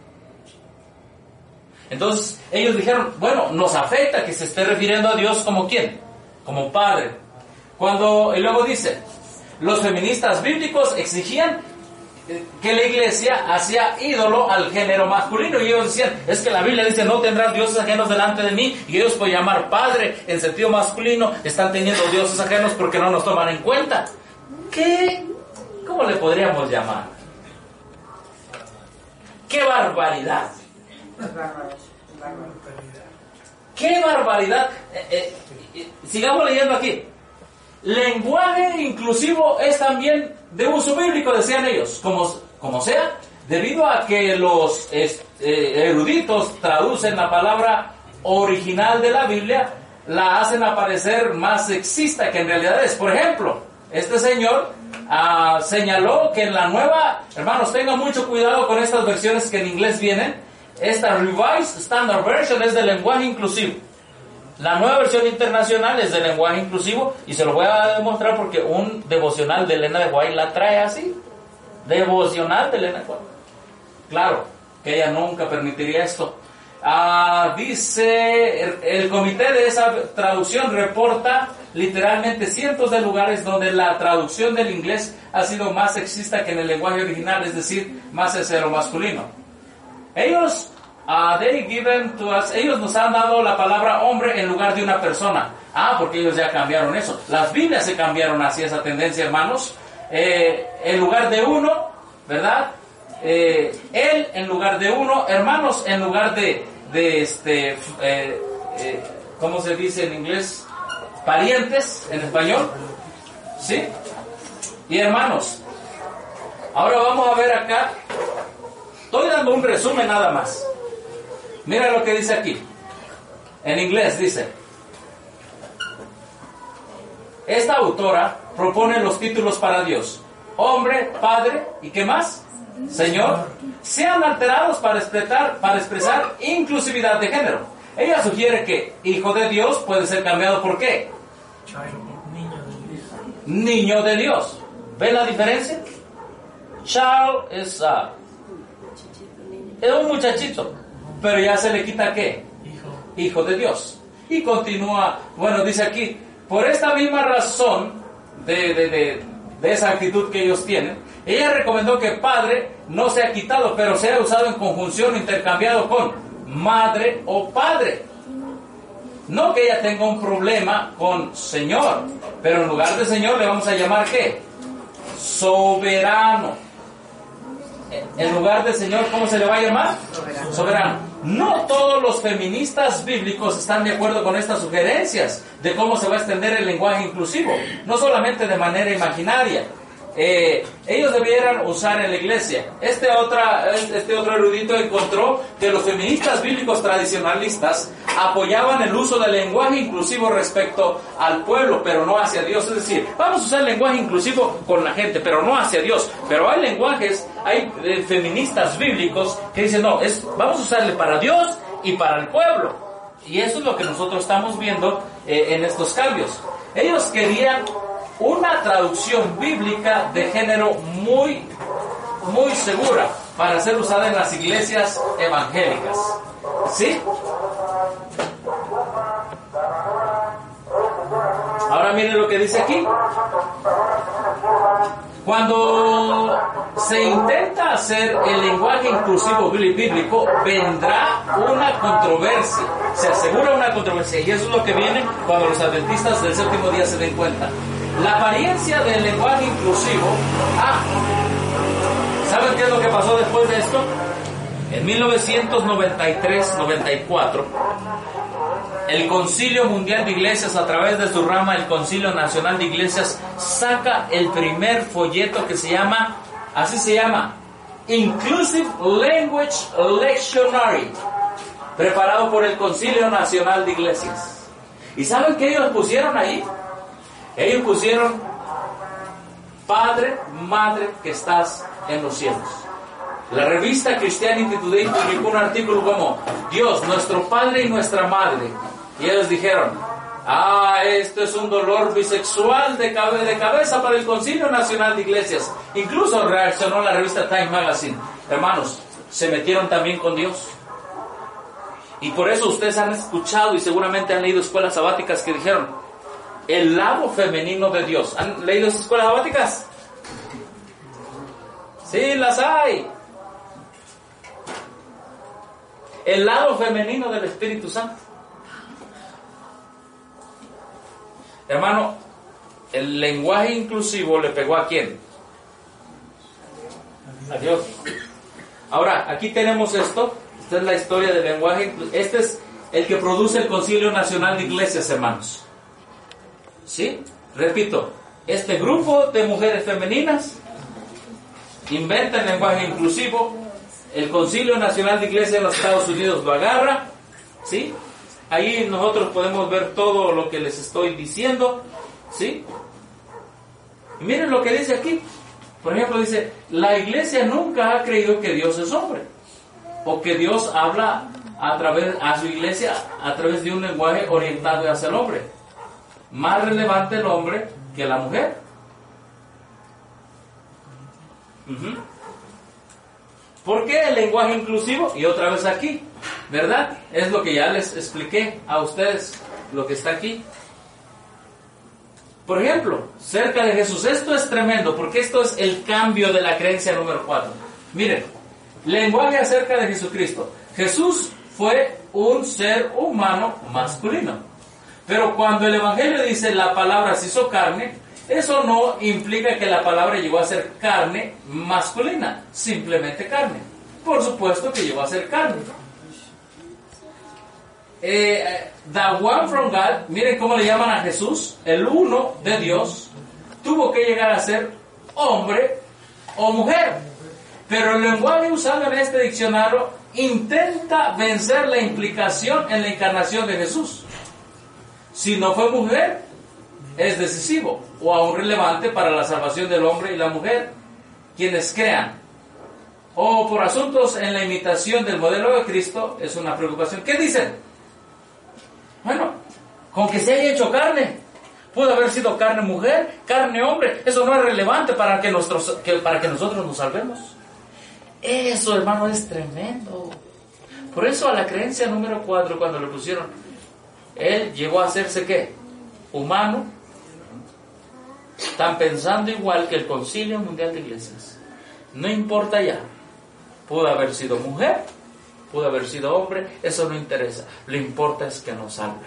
Entonces ellos dijeron, bueno, nos afecta que se esté refiriendo a Dios como ¿quién? Como Padre. Cuando, y luego dice, los feministas bíblicos exigían que la iglesia hacía ídolo al género masculino, y ellos decían, es que la Biblia dice, no tendrás dioses ajenos delante de mí, y ellos por llamar Padre en sentido masculino están teniendo dioses ajenos porque no nos toman en cuenta. ¿Qué? ¿Cómo le podríamos llamar? ¡Qué barbaridad! ¡Qué barbaridad! Eh, eh, eh, sigamos leyendo aquí. Lenguaje inclusivo es también de uso bíblico, decían ellos, como, como sea, debido a que los eh, eruditos traducen la palabra original de la Biblia, la hacen aparecer más sexista que en realidad es. Por ejemplo, este señor uh, señaló que en la nueva, hermanos, tengan mucho cuidado con estas versiones que en inglés vienen. Esta Revised Standard Version es de lenguaje inclusivo. La nueva versión internacional es de lenguaje inclusivo, y se lo voy a demostrar porque un devocional de Elena de White la trae así. Devocional de Elena de White. Claro, que ella nunca permitiría esto. Ah, dice, el, el comité de esa traducción reporta literalmente cientos de lugares donde la traducción del inglés ha sido más sexista que en el lenguaje original, es decir, más hetero masculino. Ellos Uh, they given to us, ellos nos han dado la palabra hombre en lugar de una persona. Ah, porque ellos ya cambiaron eso. Las Biblias se cambiaron hacia esa tendencia, hermanos. Eh, en lugar de uno, ¿verdad? Eh, él en lugar de uno, hermanos en lugar de, de este, eh, eh, ¿cómo se dice en inglés? Parientes en español, ¿sí? Y hermanos, ahora vamos a ver acá. Estoy dando un resumen nada más. Mira lo que dice aquí. En inglés dice: esta autora propone los títulos para Dios: hombre, padre, ¿y qué más? Señor. Sean alterados para expresar, para expresar inclusividad de género. Ella sugiere que hijo de Dios puede ser cambiado por ¿qué? Niño de Dios. ¿Ven la diferencia? Child es, uh, es un muchachito, pero ya se le quita ¿qué? Hijo. Hijo de Dios. Y continúa, bueno, dice aquí, por esta misma razón de, de, de, de esa actitud que ellos tienen, ella recomendó que padre no sea quitado, pero sea usado en conjunción, intercambiado con madre o padre. No que ella tenga un problema con Señor, pero en lugar de Señor le vamos a llamar ¿qué? Soberano. En lugar de Señor, ¿cómo se le va a llamar? Soberano. Soberano. No todos los feministas bíblicos están de acuerdo con estas sugerencias de cómo se va a extender el lenguaje inclusivo, no solamente de manera imaginaria. Eh, ellos debieran usar en la iglesia. Este, otra, este otro erudito encontró que los feministas bíblicos tradicionalistas apoyaban el uso del lenguaje inclusivo respecto al pueblo, pero no hacia Dios. Es decir, vamos a usar el lenguaje inclusivo con la gente, pero no hacia Dios. Pero hay lenguajes, hay eh, feministas bíblicos que dicen, no, es, vamos a usarle para Dios y para el pueblo. Y eso es lo que nosotros estamos viendo eh, en estos cambios. Ellos querían una traducción bíblica de género muy, muy segura para ser usada en las iglesias evangélicas. ¿Sí? Ahora miren lo que dice aquí. Cuando se intenta hacer el lenguaje inclusivo bíblico, vendrá una controversia. Se asegura una controversia. Y eso es lo que viene cuando los adventistas del séptimo día se den cuenta. La apariencia del lenguaje inclusivo. Ah, ¿saben qué es lo que pasó después de esto? En mil novecientos noventa y tres noventa y cuatro, el Concilio Mundial de Iglesias, a través de su rama, el Concilio Nacional de Iglesias, saca el primer folleto que se llama, así se llama, Inclusive Language Lectionary, preparado por el Concilio Nacional de Iglesias. ¿Y saben qué ellos pusieron ahí? Ellos pusieron: Padre, Madre que estás en los cielos. La revista Christianity Today publicó un artículo como Dios, nuestro Padre y nuestra Madre. Y ellos dijeron: ah, esto es un dolor bisexual de, cabe, de cabeza para el Concilio Nacional de Iglesias. Incluso reaccionó la revista Time Magazine. Hermanos, se metieron también con Dios. Y por eso ustedes han escuchado y seguramente han leído escuelas sabáticas que dijeron: el lado femenino de Dios. ¿Han leído esas escuelas sabáticas? Sí, las hay. El lado femenino del Espíritu Santo. Hermano, el lenguaje inclusivo le pegó ¿a quién? A Dios. Ahora, aquí tenemos esto. Esta es la historia del lenguaje. Este es el que produce el Concilio Nacional de Iglesias, hermanos. ¿Sí? Repito, este grupo de mujeres femeninas inventa el lenguaje inclusivo. El Concilio Nacional de Iglesias en los Estados Unidos lo agarra. ¿Sí? Ahí nosotros podemos ver todo lo que les estoy diciendo. ¿Sí? Y miren lo que dice aquí. Por ejemplo, dice: la iglesia nunca ha creído que Dios es hombre, o que Dios habla a través a su iglesia a través de un lenguaje orientado hacia el hombre. Más relevante el hombre que la mujer. Uh-huh. ¿Por qué el lenguaje inclusivo? Y otra vez aquí, ¿verdad? Es lo que ya les expliqué a ustedes, lo que está aquí. Por ejemplo, cerca de Jesús. Esto es tremendo, porque esto es el cambio de la creencia número cuatro. Miren, lenguaje acerca de Jesucristo. Jesús fue un ser humano masculino. Pero cuando el Evangelio dice la palabra se hizo carne, eso no implica que la palabra llegó a ser carne masculina, simplemente carne. Por supuesto que llegó a ser carne. Eh, the one from God, miren cómo le llaman a Jesús, el uno de Dios, tuvo que llegar a ser hombre o mujer. Pero el lenguaje usado en este diccionario intenta vencer la implicación en la encarnación de Jesús. Si no fue mujer, es decisivo o aún relevante para la salvación del hombre y la mujer, quienes crean. O por asuntos en la imitación del modelo de Cristo, es una preocupación. ¿Qué dicen? Bueno, con que se haya hecho carne, pudo haber sido carne mujer, carne hombre, eso no es relevante para que, nuestros, que, para que nosotros nos salvemos. Eso, hermano, es tremendo. Por eso a la creencia número cuatro, cuando le pusieron, él llegó a hacerse ¿qué? Humano. Están pensando igual que el Concilio Mundial de Iglesias. No importa ya. Pudo haber sido mujer, pudo haber sido hombre, eso no interesa. Lo importa es que nos salve.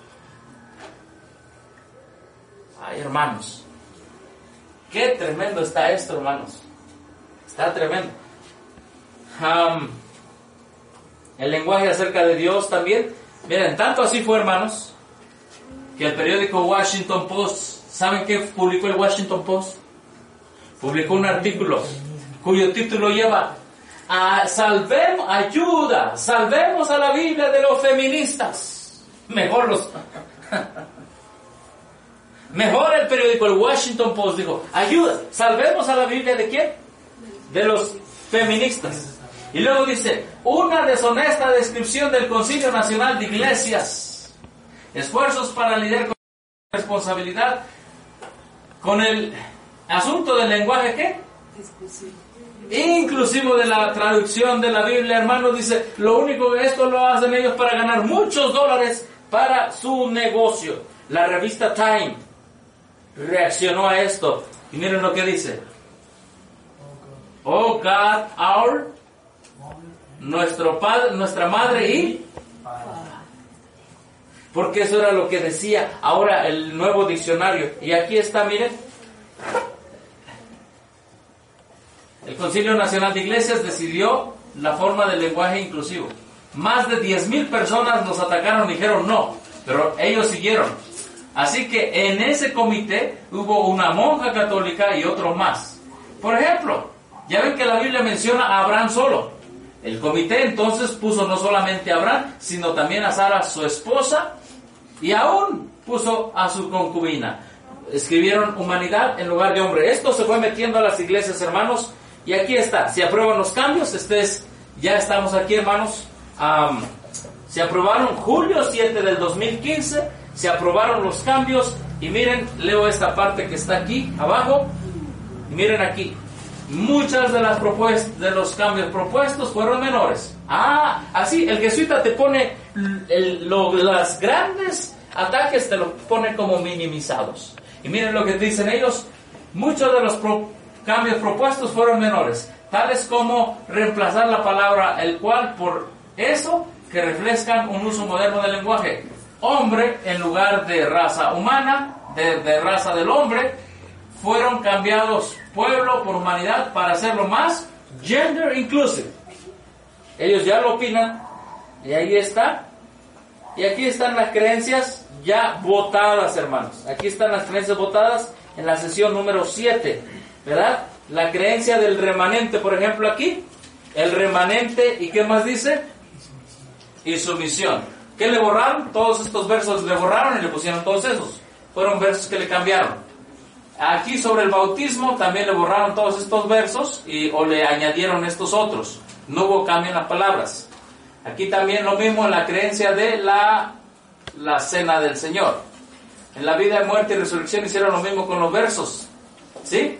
Ay, hermanos, qué tremendo está esto, hermanos. Está tremendo. Um, el lenguaje acerca de Dios también. Miren, tanto así fue, hermanos, que el periódico Washington Post, ¿saben qué publicó el Washington Post? Publicó un artículo cuyo título lleva a salvemos, ayuda, salvemos a la Biblia de los feministas. Mejor los mejor el periódico, el Washington Post dijo, ayuda, salvemos a la Biblia ¿de quién? De los feministas. Y luego dice, una deshonesta descripción del Concilio Nacional de Iglesias. Esfuerzos para lidiar con la responsabilidad con el asunto del lenguaje, ¿qué? Inclusivo de la traducción de la Biblia, hermano, dice, lo único que esto lo hacen ellos para ganar muchos dólares para su negocio. La revista Time reaccionó a esto. Y miren lo que dice. Oh God, our, nuestro padre, nuestra madre y... Porque eso era lo que decía ahora el nuevo diccionario. Y aquí está, miren. El Concilio Nacional de Iglesias decidió la forma del lenguaje inclusivo. Más de diez mil personas nos atacaron y dijeron no, pero ellos siguieron. Así que en ese comité hubo una monja católica y otro más. Por ejemplo, ya ven que la Biblia menciona a Abraham solo. El comité entonces puso no solamente a Abraham, sino también a Sara, su esposa, y aún puso a su concubina. Escribieron humanidad en lugar de hombre. Esto se fue metiendo a las iglesias, hermanos. Y aquí está, se aprueban los cambios, este es, ya estamos aquí, hermanos, um, se aprobaron julio siete del dos mil quince, se aprobaron los cambios, y miren, leo esta parte que está aquí, abajo, y miren aquí, muchas de las propuestas, de los cambios propuestos fueron menores. Ah, así, el jesuita te pone, el, lo, las grandes ataques te los pone como minimizados, y miren lo que dicen ellos, muchos de los pro, cambios propuestos fueron menores, tales como reemplazar la palabra el cual por eso que reflejan un uso moderno del lenguaje. Hombre en lugar de raza humana, de, de raza del hombre, fueron cambiados pueblo por humanidad para hacerlo más gender inclusive. Ellos ya lo opinan y ahí está. Y aquí están las creencias ya votadas, hermanos. Aquí están las creencias votadas en la sesión número siete. ¿Verdad? La creencia del remanente, por ejemplo, aquí. El remanente, ¿y qué más dice? Y sumisión. ¿Qué le borraron? Todos estos versos le borraron y le pusieron todos esos. Fueron versos que le cambiaron. Aquí sobre el bautismo también le borraron todos estos versos y, o le añadieron estos otros. No hubo cambio en las palabras. Aquí también lo mismo en la creencia de la, la cena del Señor. En la vida, muerte y resurrección hicieron lo mismo con los versos. ¿Sí?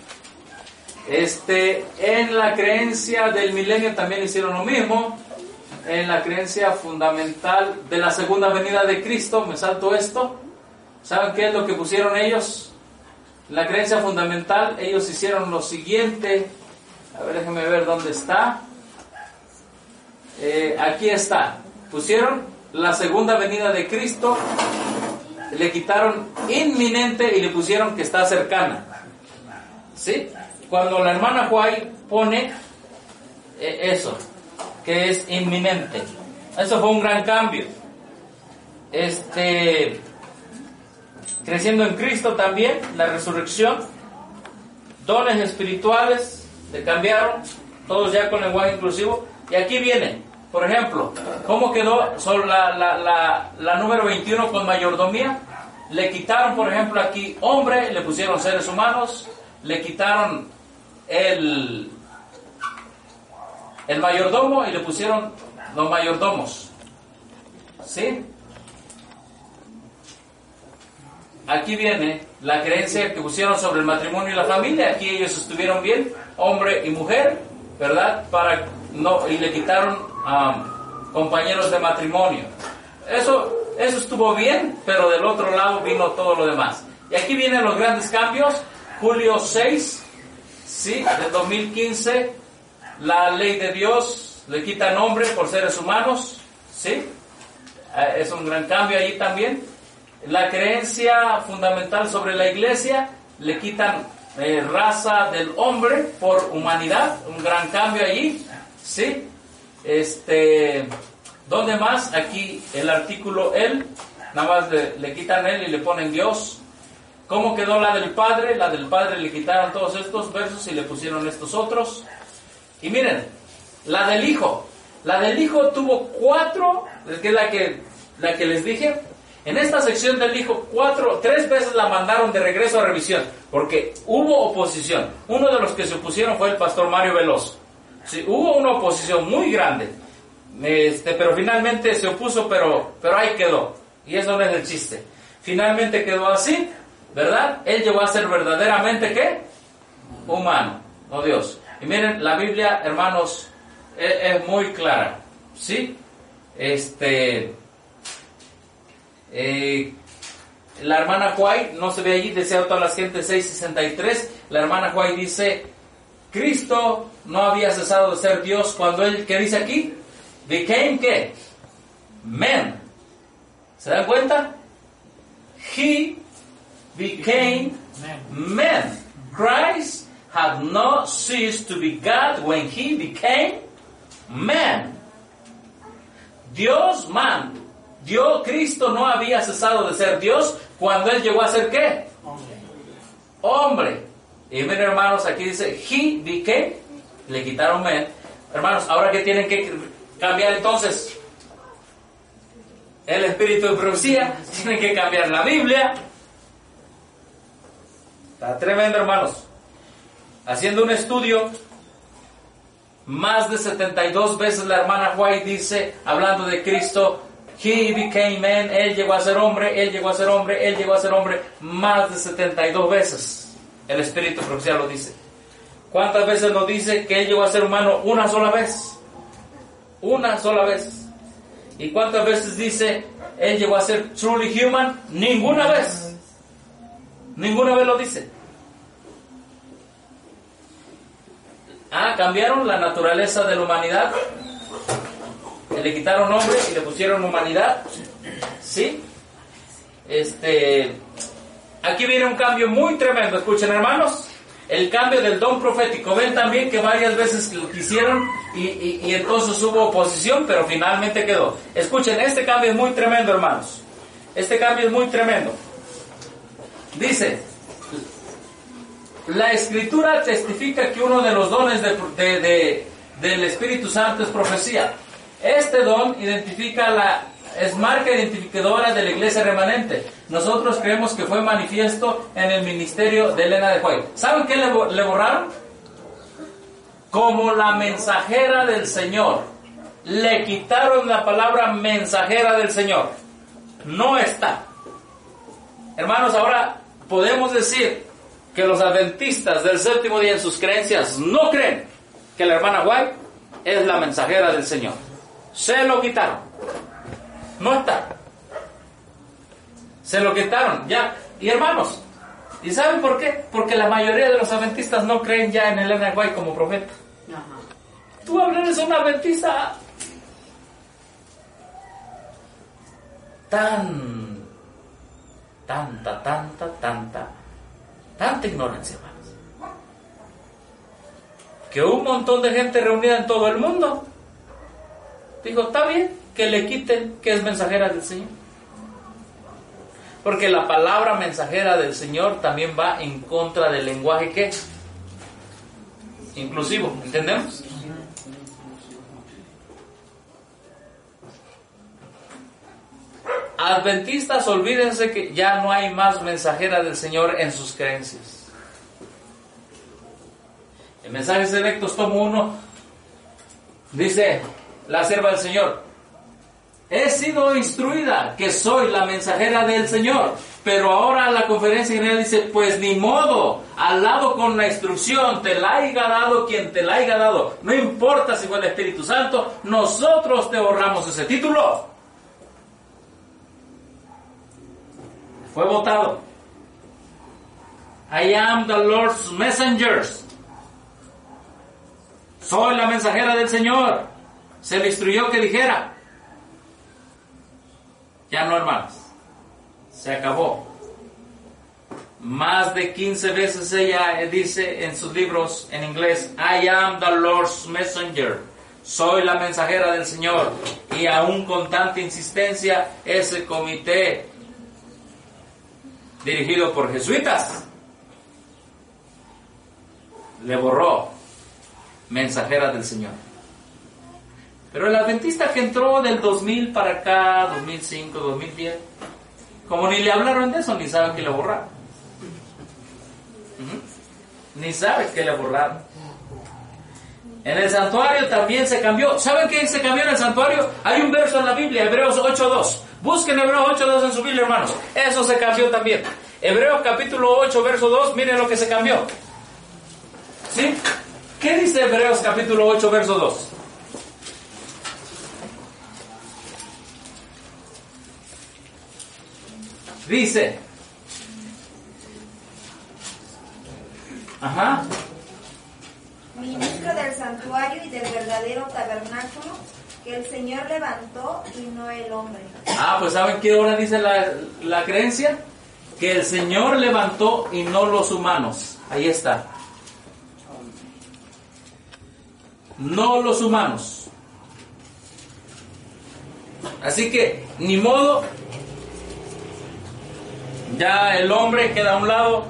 Este, en la creencia del milenio también hicieron lo mismo. En la creencia fundamental de la segunda venida de Cristo, me salto esto. ¿Saben qué es lo que pusieron ellos? La creencia fundamental, ellos hicieron lo siguiente. A ver, déjenme ver dónde está. eh, aquí está. Pusieron la segunda venida de Cristo, le quitaron inminente y le pusieron que está cercana. ¿Sí? Cuando la hermana White pone eh, eso, que es inminente. Eso fue un gran cambio. Este, creciendo en Cristo también, la resurrección, dones espirituales, le cambiaron, todos ya con lenguaje inclusivo. Y aquí viene, por ejemplo, ¿cómo quedó sobre la, la, la, la número veintiuno con mayordomía? Le quitaron, por ejemplo, aquí hombre, le pusieron seres humanos, le quitaron el, el mayordomo y le pusieron los mayordomos. ¿Sí? Aquí viene la creencia que pusieron sobre el matrimonio y la familia. Aquí ellos estuvieron bien, hombre y mujer, ¿verdad? Para no, y le quitaron um, compañeros de matrimonio. Eso, eso estuvo bien, pero del otro lado vino todo lo demás. Y aquí vienen los grandes cambios. Julio seis, sí, del dos mil quince, la ley de Dios le quita nombre por seres humanos, sí, eh, es un gran cambio ahí también. La creencia fundamental sobre la iglesia, le quitan eh, raza del hombre por humanidad, un gran cambio allí, sí. Este, ¿dónde más? Aquí el artículo él, nada más le, le quitan él y le ponen Dios. ¿Cómo quedó la del Padre? La del Padre le quitaron todos estos versos y le pusieron estos otros. Y miren, la del Hijo. La del Hijo tuvo cuatro, que es la que, la que les dije. En esta sección del Hijo, cuatro, tres veces la mandaron de regreso a revisión, porque hubo oposición. Uno de los que se opusieron fue el pastor Mario Veloso. Sí, hubo una oposición muy grande, este, pero finalmente se opuso, pero, pero ahí quedó. Y eso no es el chiste. Finalmente quedó así, ¿verdad? Él llegó a ser verdaderamente, ¿qué? Humano, no Dios. Y miren, la Biblia, hermanos, es, es muy clara, ¿sí? Este... Eh, la hermana White, no se ve allí, desea todas las gentes seis sesenta y tres. La hermana White dice: Cristo no había cesado de ser Dios cuando él, ¿qué dice aquí? Became, ¿qué? Man. ¿Se dan cuenta? He became man. Christ had not ceased to be God when he became man. Dios, man. Dios, Cristo no había cesado de ser Dios cuando él llegó a ser ¿qué? Hombre. Hombre. Y miren, hermanos, aquí dice he became, le quitaron man. Hermanos, ahora que tienen que cambiar entonces el espíritu de profecía, tienen que cambiar la Biblia. Está tremendo, hermanos. Haciendo un estudio, más de setenta y dos veces la hermana White dice, hablando de Cristo, He became man, él llegó a ser hombre, él llegó a ser hombre, él llegó a ser hombre, más de setenta y dos veces. El espíritu profecía lo dice. ¿Cuántas veces lo dice que él llegó a ser humano? Una sola vez. Una sola vez. ¿Y cuántas veces dice él llegó a ser truly human? Ninguna vez. Ninguna vez lo dice. Ah, cambiaron la naturaleza de la humanidad. Le quitaron nombre y le pusieron humanidad. ¿Sí? Este, aquí viene un cambio muy tremendo. Escuchen, hermanos. El cambio del don profético. Ven también que varias veces lo quisieron y, y, y entonces hubo oposición, pero finalmente quedó. Escuchen, este cambio es muy tremendo, hermanos. Este cambio es muy tremendo. Dice, la Escritura testifica que uno de los dones de, de, de, del Espíritu Santo es profecía. Este don identifica la, es marca identificadora de la iglesia remanente. Nosotros creemos que fue manifiesto en el ministerio de Elena de White. ¿Saben qué le, le borraron? Como la mensajera del Señor. Le quitaron la palabra mensajera del Señor. No está. Hermanos, ahora podemos decir que los adventistas del séptimo día en sus creencias no creen que la hermana White es la mensajera del Señor. Se lo quitaron. No está. Se lo quitaron, ya. Y hermanos, ¿y saben por qué? Porque la mayoría de los adventistas no creen ya en Elena White como profeta. Ajá. Tú hablas de una adventista, tan, tanta, tanta, tanta, tanta ignorancia, hermanos, que un montón de gente reunida en todo el mundo dijo, está bien que le quiten que es mensajera del Señor. Porque la palabra mensajera del Señor también va en contra del lenguaje que inclusivo, ¿entendemos? Adventistas, olvídense que ya no hay más mensajera del Señor en sus creencias. En Mensajes Selectos, tomo uno, dice la sierva del Señor: he sido instruida que soy la mensajera del Señor. Pero ahora la conferencia general dice, pues ni modo, al lado con la instrucción, te la haya dado quien te la haya dado. No importa si fue el Espíritu Santo, nosotros te borramos ese título. Fue votado. I am the Lord's messenger. Soy la mensajera del Señor. Se le instruyó que dijera. Ya no, hermanos. Se acabó. Más de quince veces ella dice en sus libros en inglés, I am the Lord's messenger. Soy la mensajera del Señor. Y aún con tanta insistencia, ese comité dirigido por jesuitas le borró mensajera del Señor. Pero el adventista que entró del dos mil para acá, dos mil cinco, dos mil diez, como ni le hablaron de eso, ni saben que le borraron. Uh-huh. Ni saben que le borraron. En el santuario también se cambió. ¿Saben qué se cambió en el santuario? Hay un verso en la Biblia, Hebreos ocho dos. Busquen Hebreos ocho dos en su Biblia, hermanos. Eso se cambió también. Hebreos capítulo ocho, verso dos, miren lo que se cambió. ¿Sí? ¿Qué dice Hebreos capítulo ocho, verso dos? Dice, ajá, ministro del santuario y del verdadero tabernáculo que el Señor levantó y no el hombre. Ah, pues ¿saben qué ahora dice la, la creencia? Que el Señor levantó y no los humanos. Ahí está. No los humanos. Así que, ni modo, ya el hombre queda a un lado,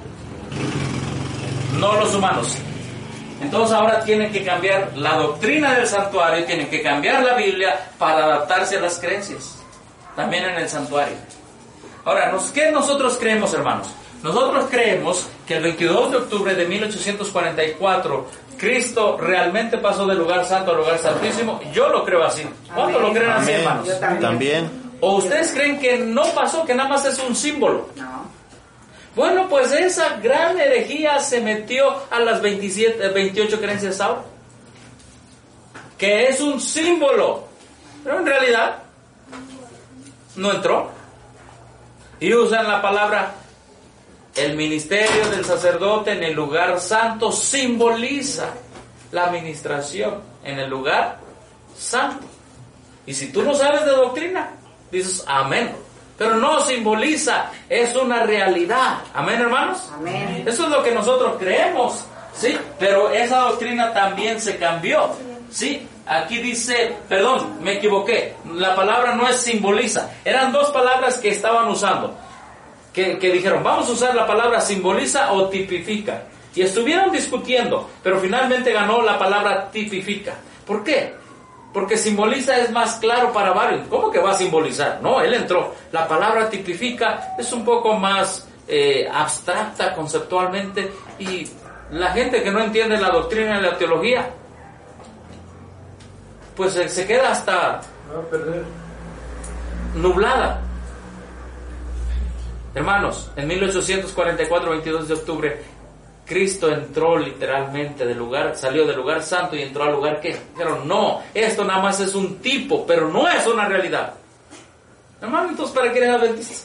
no los humanos. Entonces ahora tienen que cambiar la doctrina del santuario, tienen que cambiar la Biblia para adaptarse a las creencias, también en el santuario. Ahora, ¿qué nosotros creemos, hermanos? Nosotros creemos que el veintidós de octubre de mil ochocientos cuarenta y cuatro Cristo realmente pasó del lugar santo al lugar santísimo. Yo lo creo así. ¿Cuánto lo creen así, hermanos? Yo también. También. ¿O ustedes creen que no pasó, que nada más es un símbolo? No. Bueno, pues esa gran herejía se metió a las veintisiete, veintiocho creencias ahora, que es un símbolo, pero en realidad no entró. Y usan la palabra, el ministerio del sacerdote en el lugar santo simboliza la administración en el lugar santo. Y si tú no sabes de doctrina, dices amén. Pero no simboliza, es una realidad. Amén, hermanos. Amén. Eso es lo que nosotros creemos, ¿sí? Pero esa doctrina también se cambió, ¿sí? Aquí dice, perdón, me equivoqué. La palabra no es simboliza. Eran dos palabras que estaban usando. Que, que dijeron, vamos a usar la palabra simboliza o tipifica. Y estuvieron discutiendo, pero finalmente ganó la palabra tipifica. ¿Por qué? Porque simboliza es más claro para varios. ¿Cómo que va a simbolizar? No, él entró. La palabra tipifica es un poco más eh, abstracta conceptualmente, y la gente que no entiende la doctrina y la teología, pues se, se queda hasta Va a perder. nublada. Hermanos, en mil ochocientos cuarenta y cuatro, veintidós de octubre, Cristo entró literalmente del lugar, salió del lugar santo y entró al lugar que dijeron, no, esto nada más es un tipo, pero no es una realidad. Hermano, entonces ¿para qué eres adventista?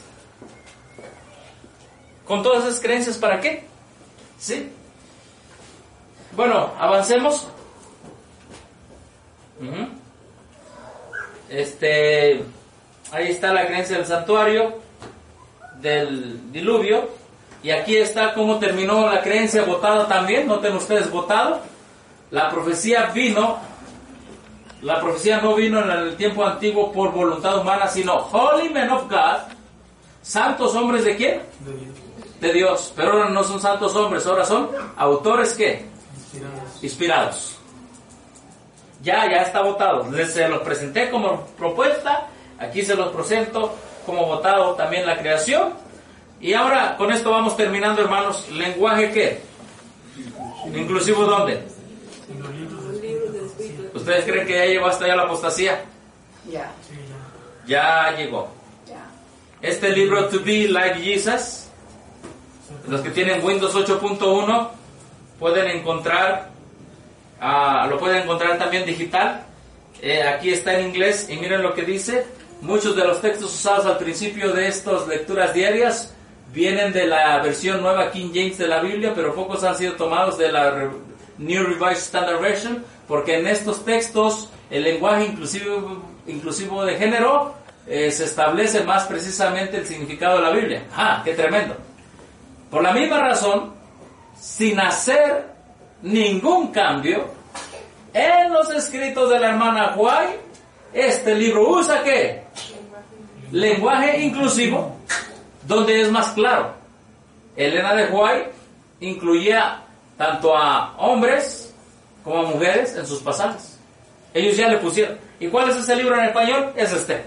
Con todas esas creencias, ¿para qué? ¿Sí? Bueno, avancemos. Uh-huh. Este, Ahí está la creencia del santuario, del diluvio. Y aquí está cómo terminó la creencia votada también. Noten ustedes, votado. La profecía vino, la profecía no vino en el tiempo antiguo por voluntad humana, sino holy men of God, santos hombres de quién? De Dios. De Dios. Pero ahora no son santos hombres, ahora son autores ¿qué? Inspirados. Inspirados. Ya, ya está votado. Les se los presenté como propuesta, aquí se los presento como votado también la creación. Y ahora con esto vamos terminando, hermanos. ¿Lenguaje qué? ¿Inclusivo dónde? En los libros de Espíritu. ¿Ustedes creen que ya llegó hasta allá la apostasía? Ya, Sí, ya. Ya llegó. ya. Este libro, To Be Like Jesus, los que tienen Windows ocho punto uno pueden encontrar, uh, lo pueden encontrar también digital. Eh, aquí está en inglés y miren lo que dice. Muchos de los textos usados al principio de estas lecturas diarias vienen de la versión nueva King James de la Biblia, pero pocos han sido tomados de la Re- New Revised Standard Version, porque en estos textos el lenguaje inclusivo, inclusivo de género eh, se establece más precisamente el significado de la Biblia. ¡Ah, qué tremendo! Por la misma razón, sin hacer ningún cambio, en los escritos de la hermana White, este libro usa ¿qué? Lenguaje inclusivo, donde es más claro. Elena de White incluía tanto a hombres como a mujeres en sus pasajes. Ellos ya le pusieron. ¿Y cuál es ese libro en español? Es este.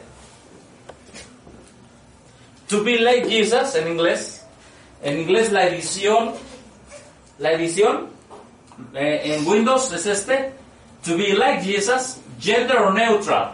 To Be Like Jesus en inglés. En inglés la edición, la edición eh, en Windows es este. To Be Like Jesus, Gender Neutral.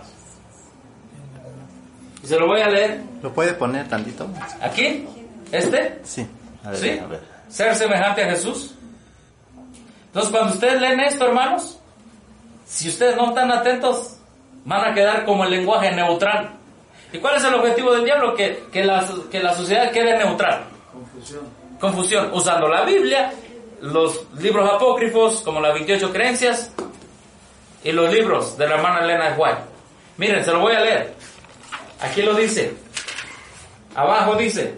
Y se lo voy a leer. ¿Lo puede poner tantito? Aquí, este. Sí. A ver, ¿Sí? a ver. Ser semejante a Jesús. Entonces, cuando ustedes leen esto, hermanos, si ustedes no están atentos, van a quedar como el lenguaje neutral. ¿Y cuál es el objetivo del diablo? Que, que, la, que la sociedad quede neutral. Confusión. Confusión, usando la Biblia, los libros apócrifos, como las veintiocho creencias, y los libros de la hermana Elena de White. Miren, se lo voy a leer. Aquí lo dice. Abajo dice: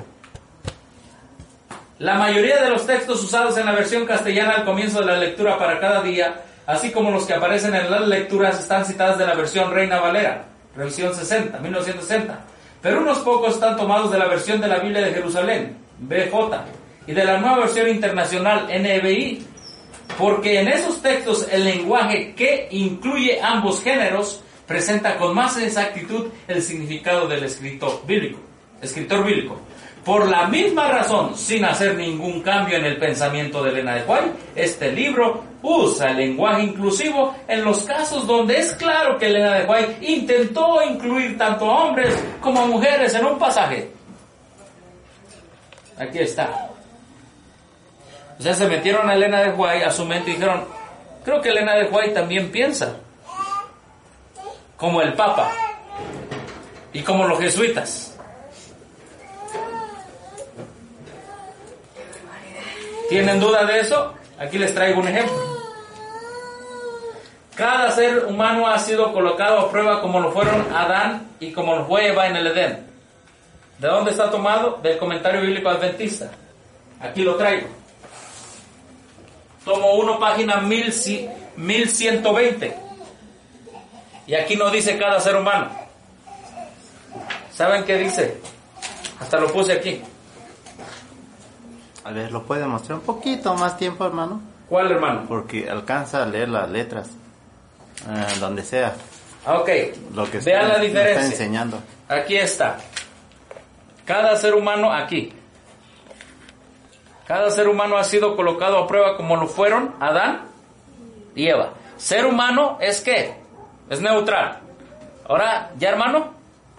la mayoría de los textos usados en la versión castellana al comienzo de la lectura para cada día, así como los que aparecen en las lecturas, están citadas de la versión Reina Valera, revisión sesenta, mil novecientos sesenta. Pero unos pocos están tomados de la versión de la Biblia de Jerusalén, B J, y de la nueva versión internacional, N B I, porque en esos textos el lenguaje que incluye ambos géneros presenta con más exactitud el significado del escritor bíblico, escritor bíblico. Por la misma razón, sin hacer ningún cambio en el pensamiento de Elena de White, este libro usa el lenguaje inclusivo en los casos donde es claro que Elena de White intentó incluir tanto a hombres como a mujeres en un pasaje. Aquí está. O sea, se metieron a Elena de White a su mente y dijeron: creo que Elena de White también piensa como el Papa y como los jesuitas. ¿Tienen duda de eso? Aquí les traigo un ejemplo. Cada ser humano ha sido colocado a prueba como lo fueron Adán y como lo fue Eva en el Edén. ¿De dónde está tomado? Del Comentario Bíblico Adventista. Aquí lo traigo. Tomo uno, página mil ciento veinte. Y aquí no dice cada ser humano. ¿Saben qué dice? Hasta lo puse aquí. A ver, ¿lo puede mostrar un poquito más tiempo, hermano? ¿Cuál, hermano? Porque alcanza a leer las letras. Eh, donde sea. Ok. Lo que Vean está, la me diferencia. está enseñando. Aquí está. Cada ser humano aquí. Cada ser humano ha sido colocado a prueba como lo fueron Adán y Eva. Ser humano es ¿qué? Es neutral. Ahora, ¿ya, hermano?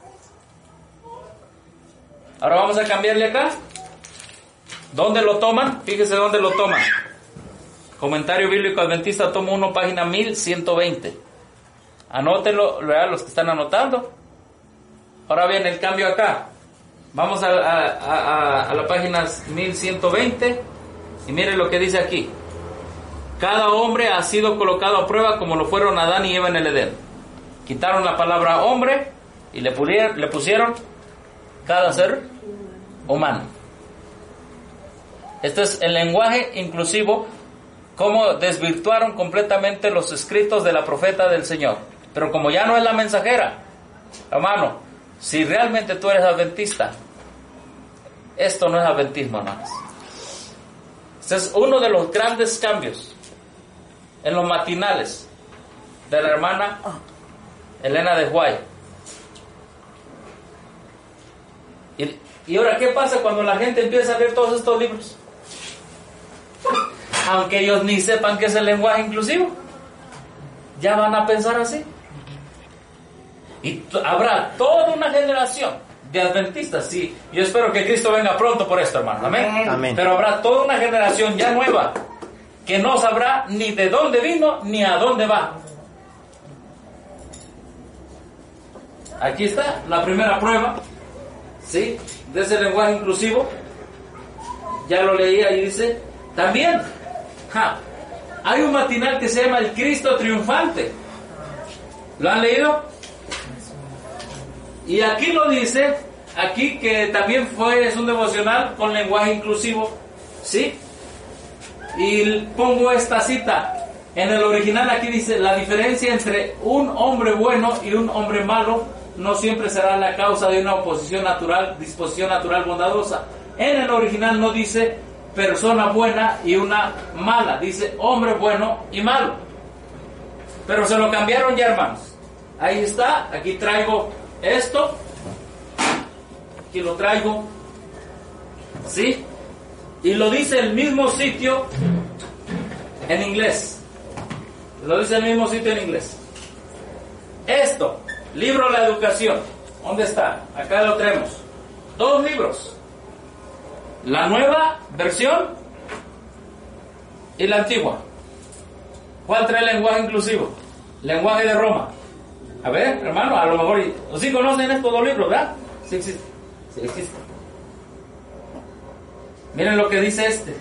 Ahora vamos a cambiarle acá. ¿Dónde lo toman? Fíjese dónde lo toman. Comentario Bíblico Adventista, tomo uno, página mil ciento veinte. Anótenlo, los que están anotando. Ahora bien, el cambio acá. Vamos a, a, a, a la página mil ciento veinte y miren lo que dice aquí. Cada hombre ha sido colocado a prueba como lo fueron Adán y Eva en el Edén. Quitaron la palabra hombre y le, pulier, le pusieron cada ser humano. Este es el lenguaje inclusivo, cómo desvirtuaron completamente los escritos de la profeta del Señor. Pero como ya no es la mensajera, hermano, si realmente tú eres adventista, esto no es adventismo, hermanos. Este es uno de los grandes cambios en los matinales de la hermana Elena de White. Y, y ahora, ¿qué pasa cuando la gente empieza a leer todos estos libros? Aunque ellos ni sepan qué es el lenguaje inclusivo, ya van a pensar así. Y t- habrá toda una generación de adventistas, sí. Yo espero que Cristo venga pronto por esto, hermano. Amén. Amén. Pero habrá toda una generación ya nueva que no sabrá ni de dónde vino ni a dónde va. Aquí está la primera prueba, ¿sí?, de ese lenguaje inclusivo. Ya lo leía y dice, también, ja, hay un matinal que se llama El Cristo Triunfante. ¿Lo han leído? Y aquí lo dice, aquí que también fue, es un devocional con lenguaje inclusivo, ¿sí? Y pongo esta cita. En el original aquí dice, la diferencia entre un hombre bueno y un hombre malo no siempre será la causa de una oposición natural, disposición natural bondadosa. En el original no dice persona buena y una mala, dice hombre bueno y malo. Pero se lo cambiaron ya, hermanos. Ahí está, aquí traigo esto, aquí lo traigo, ¿sí? Y lo dice el mismo sitio en inglés. Lo dice el mismo sitio en inglés. Esto, libro La Educación, ¿dónde está? Acá lo tenemos. Dos libros. La nueva versión y la antigua. ¿Cuál trae el lenguaje inclusivo? Lenguaje de Roma. A ver, hermano, a lo mejor sí conocen estos dos libros, ¿verdad? Sí existe. Sí existe. Miren lo que dice este.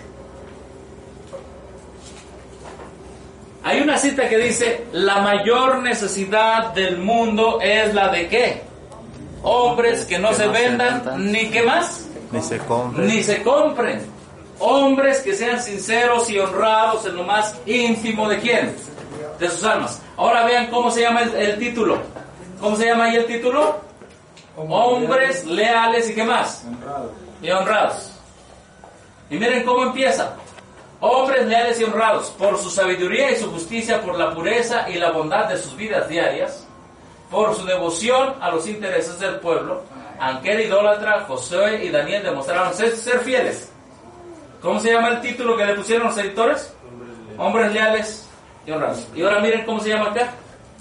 Hay una cita que dice, la mayor necesidad del mundo es la de ¿qué? Hombres que no se vendan, ni ¿qué más? Ni se compren. Ni se compren. Hombres que sean sinceros y honrados en lo más íntimo de ¿quién? De sus almas. Ahora vean cómo se llama el, el título. ¿Cómo se llama ahí el título? Hombres leales y ¿qué más? Honrado. Y honrados. Y miren cómo empieza. Hombres leales y honrados, por su sabiduría y su justicia, por la pureza y la bondad de sus vidas diarias, por su devoción a los intereses del pueblo, aunque era idólatra, Josué y Daniel demostraron ser, ser fieles. ¿Cómo se llama el título que le pusieron los editores? Hombres leales y honrados. Y ahora miren cómo se llama acá.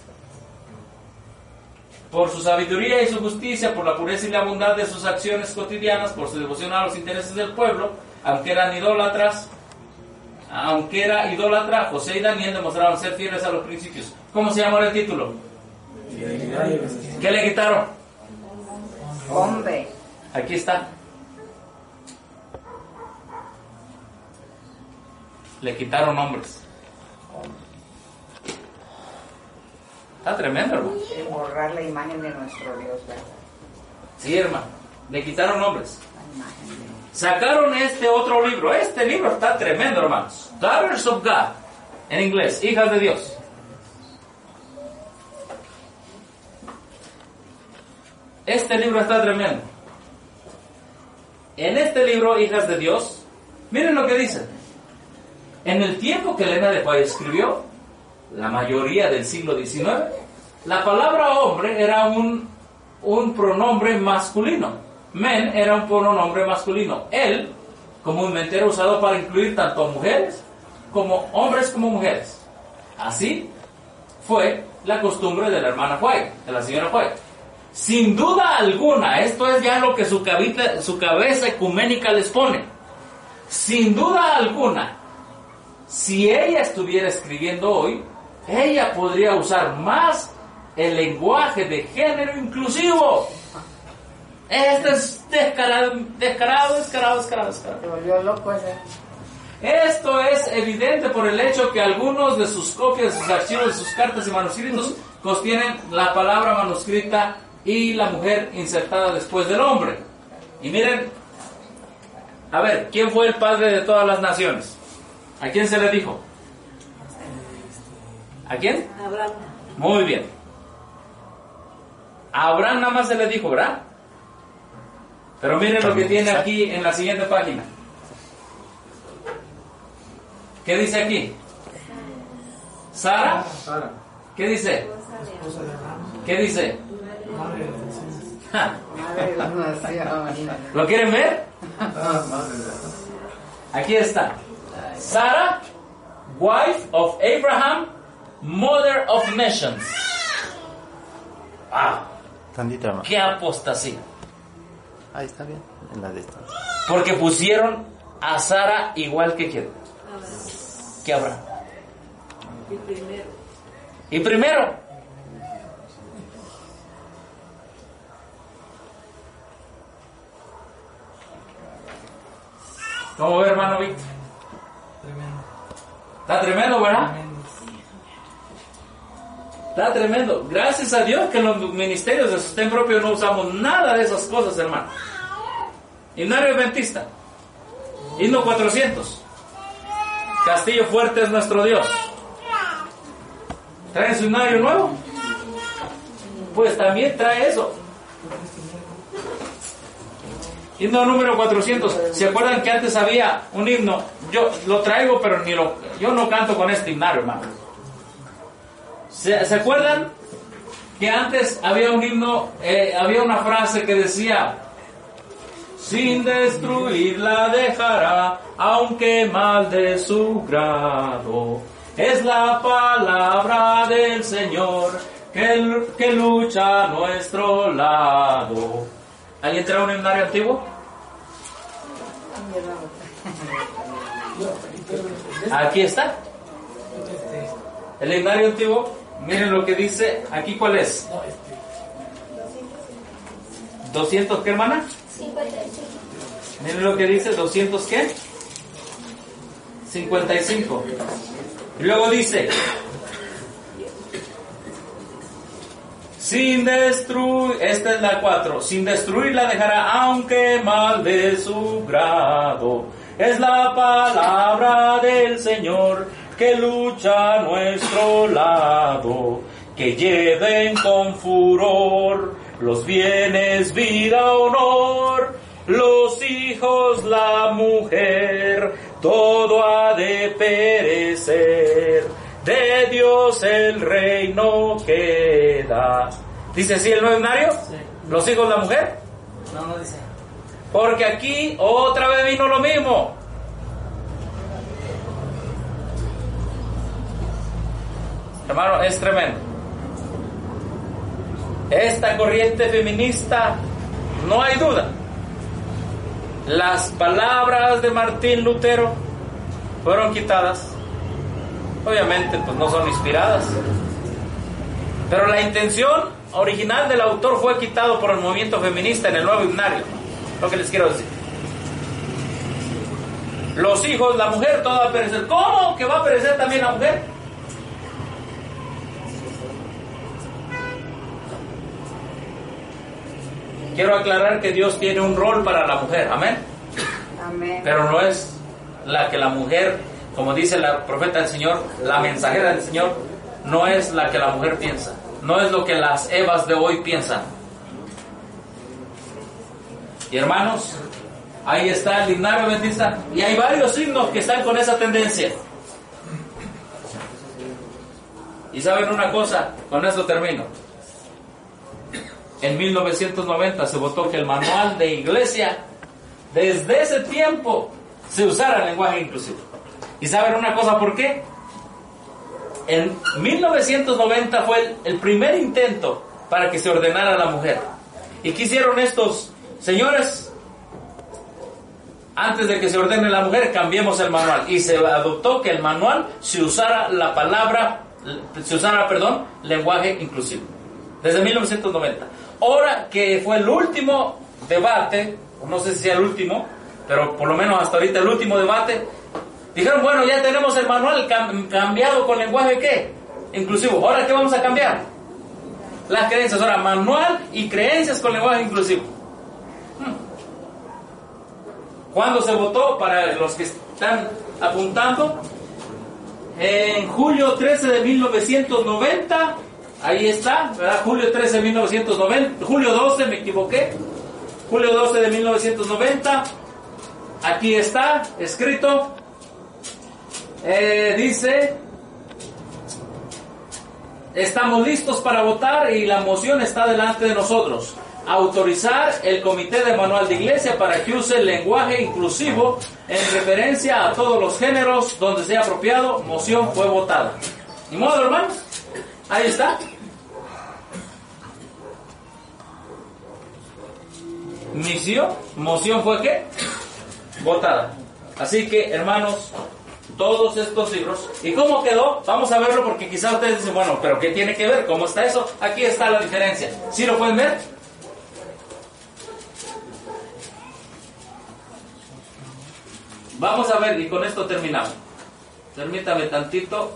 Por su sabiduría y su justicia, por la pureza y la bondad de sus acciones cotidianas, por su devoción a los intereses del pueblo, aunque eran idólatras, aunque era idólatra, José y Daniel demostraron ser fieles a los principios. ¿Cómo se llama el título? ¿Qué le quitaron? Hombre. Aquí está. Le quitaron hombres. Está tremendo, hermano. Es borrar la imagen de nuestro Dios, ¿verdad? Sí, hermano. Le quitaron hombres. La imagen de... Sacaron este otro libro. Este libro está tremendo, hermanos. Daughters of God. En inglés. Hijas de Dios. Este libro está tremendo. En este libro, Hijas de Dios, miren lo que dice. En el tiempo que Elena de White escribió, la mayoría del siglo diecinueve, la palabra hombre era un, un pronombre masculino. Men era un pronombre masculino. Él, comúnmente, era usado para incluir tanto mujeres como hombres como mujeres. Así fue la costumbre de la hermana White, de la señora White. Sin duda alguna, esto es ya lo que su, cabita, su cabeza ecuménica les pone. Sin duda alguna, si ella estuviera escribiendo hoy, ella podría usar más el lenguaje de género inclusivo. Este es descarado, descarado, descarado, descarado, descarado. Se volvió loco ese. Esto es evidente por el hecho que algunos de sus copias, de sus archivos, de sus cartas y manuscritos contienen la palabra manuscrita y la mujer insertada después del hombre. Y miren, a ver, ¿quién fue el padre de todas las naciones? ¿A quién se le dijo? ¿A quién? Abraham. Muy bien. A Abraham nada más se le dijo, ¿verdad? Pero miren lo que tiene aquí en la siguiente página. ¿Qué dice aquí? Sara. Sara. ¿Qué dice? ¿Qué dice? Ja. ¿Lo quieren ver? Aquí está. Sara, wife of Abraham, mother of nations. Ah, Tantito más. qué apostasía. Ahí está bien, en la distancia. Porque pusieron a Sara igual que quién. Que Abraham. Y primero. Y primero. ¿Cómo ve, hermano Víctor? Tremendo. Está tremendo, ¿verdad? Tremendo. Está tremendo. Gracias a Dios que en los ministerios de sostén propio no usamos nada de esas cosas, hermano. Himnario Adventista. Himno cuatrocientos. Castillo fuerte es nuestro Dios. ¿Trae su himnario nuevo? Pues también trae eso. Himno número cuatrocientos. ¿Se acuerdan que antes había un himno? Yo lo traigo, pero ni lo, yo no canto con este himnario, hermano. ¿Se, ¿se acuerdan que antes había un himno, eh, había una frase que decía: sin destruir la dejará, aunque mal de su grado? Es la palabra del Señor que, que lucha a nuestro lado. ¿Alguien trae un himnario antiguo? Aquí está. El himnario antiguo, miren lo que dice aquí. ¿Cuál es? ¿doscientos qué, hermana? Miren lo que dice, ¿doscientos qué? cincuenta y cinco. Y luego dice: sin destruir, esta es la cuatro, sin destruir la dejará, aunque mal de su grado. Es la palabra del Señor que lucha a nuestro lado. Que lleven con furor los bienes, vida, honor, los hijos, la mujer, todo ha de perecer. De Dios el reino queda. ¿Dice así el nuevo himnario? Sí. ¿Los hijos, la mujer? No, no dice. Porque aquí otra vez vino lo mismo. Hermano, es tremendo. Esta corriente feminista, no hay duda, las palabras de Martín Lutero fueron quitadas. Obviamente, pues no son inspiradas, pero la intención original del autor fue quitado por el movimiento feminista en el nuevo himnario. Lo que les quiero decir: los hijos, la mujer, todo va a perecer. ¿Cómo que va a perecer también la mujer? Quiero aclarar que Dios tiene un rol para la mujer, amén. Amén. Pero no es la que la mujer, como dice la profeta del Señor, la mensajera del Señor, no es la que la mujer piensa, no es lo que las Evas de hoy piensan. Y hermanos, ahí está el himnario adventista, y hay varios himnos que están con esa tendencia. Y saben una cosa, con esto termino. En mil novecientos noventa se votó que el manual de iglesia, desde ese tiempo, se usara el lenguaje inclusivo. ¿Y saben una cosa por qué? En mil novecientos noventa fue el, el primer intento para que se ordenara a la mujer. ¿Y qué hicieron estos señores? Antes de que se ordene la mujer, cambiemos el manual. Y se adoptó que el manual se usara la palabra, se usara, perdón, lenguaje inclusivo. Desde mil novecientos noventa. Ahora que fue el último debate, no sé si sea el último, pero por lo menos hasta ahorita el último debate, dijeron: bueno, ya tenemos el manual cam- cambiado con lenguaje ¿qué? Inclusivo. ¿Ahora qué vamos a cambiar? las creencias. Ahora, manual y creencias con lenguaje inclusivo. ¿Cuándo se votó? Para los que están apuntando, en julio trece de mil novecientos noventa. Ahí está, ¿verdad? Julio trece de mil novecientos noventa. Julio doce, me equivoqué. Julio doce de mil novecientos noventa. Aquí está escrito. Eh, dice: estamos listos para votar y la moción está delante de nosotros. Autorizar el comité de manual de iglesia para que use el lenguaje inclusivo en referencia a todos los géneros donde sea apropiado. Moción fue votada. ¿Ni modo, hermanos? Ahí está. Misión, moción fue ¿qué? Votada. Así que, hermanos, todos estos libros. ¿Y cómo quedó? Vamos a verlo porque quizás ustedes dicen, bueno, pero ¿qué tiene que ver? ¿Cómo está eso? Aquí está la diferencia. ¿Sí lo pueden ver? Vamos a ver y con esto terminamos. Permítame tantito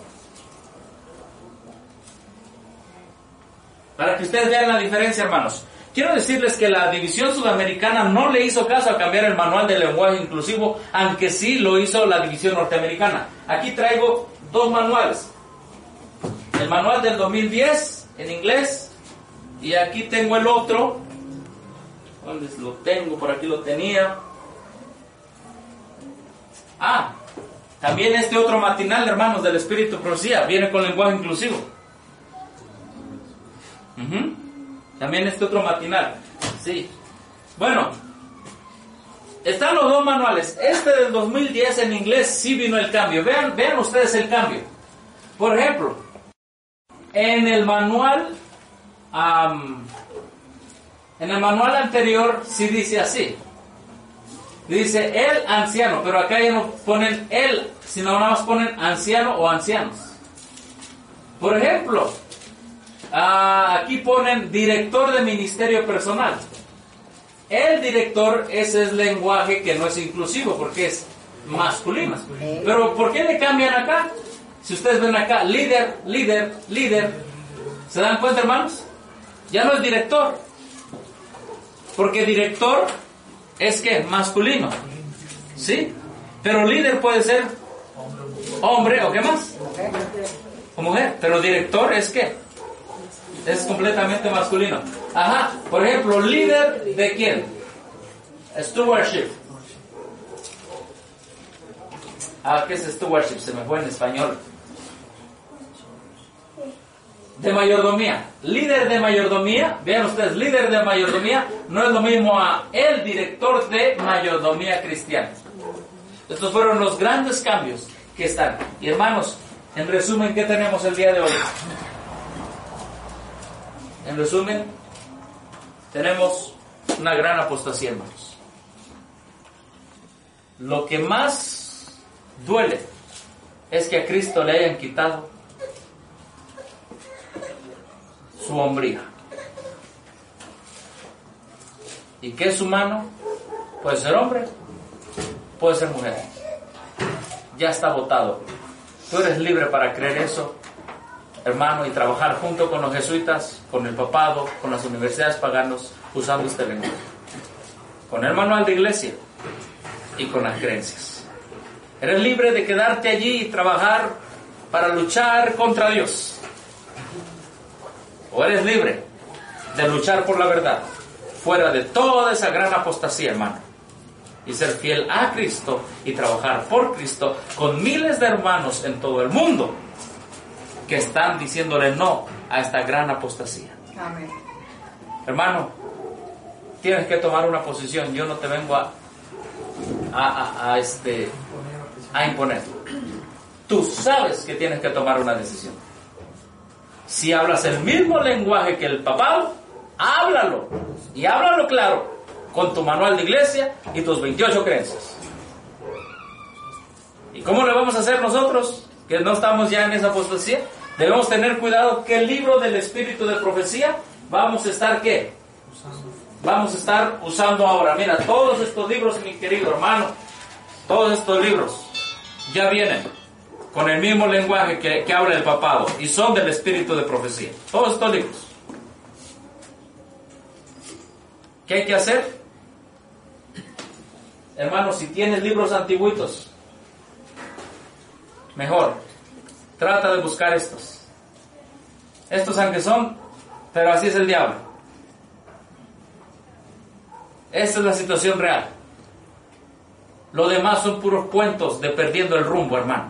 para que ustedes vean la diferencia, hermanos. Quiero decirles que la División Sudamericana no le hizo caso a cambiar el manual de lenguaje inclusivo, aunque sí lo hizo la División Norteamericana. Aquí traigo dos manuales. El manual del dos mil diez en inglés y aquí tengo el otro. ¿Dónde lo tengo? Por aquí lo tenía. Ah, también este otro matinal, hermanos, del Espíritu de Profecía, viene con lenguaje inclusivo. Uh-huh. También este otro matinal. Sí. Bueno, están los dos manuales. Este del dos mil diez en inglés sí vino el cambio. Vean, vean ustedes el cambio. Por ejemplo, en el manual, um, en el manual anterior sí dice así. Dice el anciano, pero acá ya no ponen el, sino nada más ponen anciano o ancianos. Por ejemplo, uh, aquí ponen director de ministerio personal. El director, ese es lenguaje que no es inclusivo porque es masculino. Pero ¿por qué le cambian acá? Si ustedes ven acá, líder, líder, líder, ¿se dan cuenta, hermanos? Ya no es director, porque director es que masculino, ¿sí? Pero líder puede ser hombre o qué más, o mujer, pero director es que es completamente masculino. Ajá, por ejemplo, líder de quién? Stewardship. Ah, ¿qué es stewardship? Se me fue en español. De mayordomía. Líder de mayordomía, vean ustedes, líder de mayordomía no es lo mismo a el director de mayordomía cristiana. Estos fueron los grandes cambios que están. Y hermanos, en resumen, ¿qué tenemos el día de hoy? En resumen, tenemos una gran apostasía, hermanos. Lo que más duele es que a Cristo le hayan quitado su hombría. ¿Y qué es humano? Puede ser hombre, puede ser mujer. Ya está votado. Tú eres libre para creer eso, hermano, y trabajar junto con los jesuitas, con el papado, con las universidades paganas, usando este lenguaje, con el manual de iglesia y con las creencias. Eres libre de quedarte allí y trabajar para luchar contra Dios. O eres libre de luchar por la verdad, fuera de toda esa gran apostasía, hermano, y ser fiel a Cristo y trabajar por Cristo con miles de hermanos en todo el mundo que están diciéndole no a esta gran apostasía. Amén. Hermano, tienes que tomar una posición. Yo no te vengo a, a, a, a, este, a imponer. Tú sabes que tienes que tomar una decisión. Si hablas el mismo lenguaje que el papado, háblalo. Y háblalo claro, con tu manual de iglesia y tus veintiocho creencias. ¿Y cómo lo vamos a hacer nosotros, que no estamos ya en esa apostasía? Debemos tener cuidado que el libro del Espíritu de Profecía vamos a estar, ¿qué? Vamos a estar usando ahora. Mira, todos estos libros, mi querido hermano, todos estos libros ya vienen con el mismo lenguaje que, que habla el papado y son del Espíritu de Profecía. Todos estos libros. ¿Qué hay que hacer? Hermanos, si tienes libros antiguitos, mejor, trata de buscar estos. Estos aunque son, pero así es el diablo. Esta es la situación real. Lo demás son puros cuentos de perdiendo el rumbo, hermano.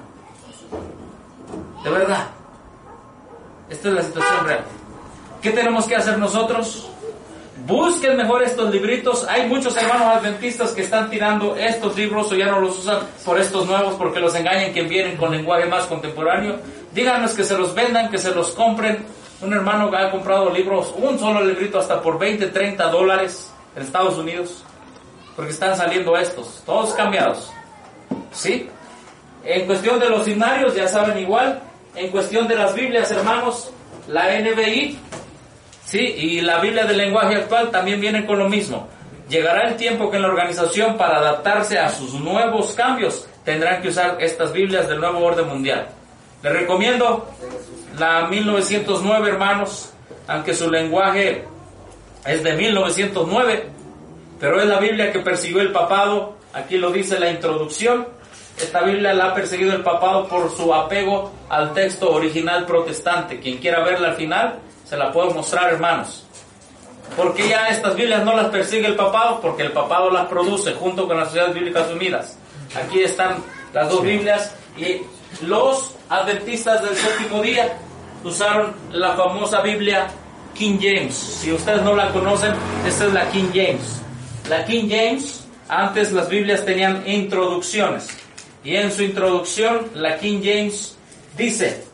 De verdad. Esta es la situación real. ¿Qué tenemos que hacer nosotros? Busquen mejor estos libritos. Hay muchos hermanos adventistas que están tirando estos libros o ya no los usan por estos nuevos porque los engañan que vienen con lenguaje más contemporáneo. Díganos que se los vendan, que se los compren. Un hermano que ha comprado libros, un solo librito hasta por veinte, treinta dólares en Estados Unidos, porque están saliendo estos, todos cambiados. ¿Sí? En cuestión de los himnarios, ya saben igual. En cuestión de las Biblias, hermanos, la N B I, ¿sí? Y la Biblia del lenguaje actual también vienen con lo mismo. Llegará el tiempo que en la organización, para adaptarse a sus nuevos cambios, tendrán que usar estas Biblias del nuevo orden mundial. Les recomiendo la mil novecientos nueve, hermanos, aunque su lenguaje es de mil novecientos nueve, pero es la Biblia que persiguió el papado. Aquí lo dice la introducción. Esta Biblia la ha perseguido el papado por su apego al texto original protestante. Quien quiera verla al final, se la puedo mostrar, hermanos. ¿Por qué ya estas Biblias no las persigue el papado? Porque el papado las produce junto con las Sociedades Bíblicas Unidas. Aquí están las dos Biblias, y los adventistas del séptimo día usaron la famosa Biblia King James. Si ustedes no la conocen, esta es la King James. La King James, antes las Biblias tenían introducciones, y en su introducción la King James dice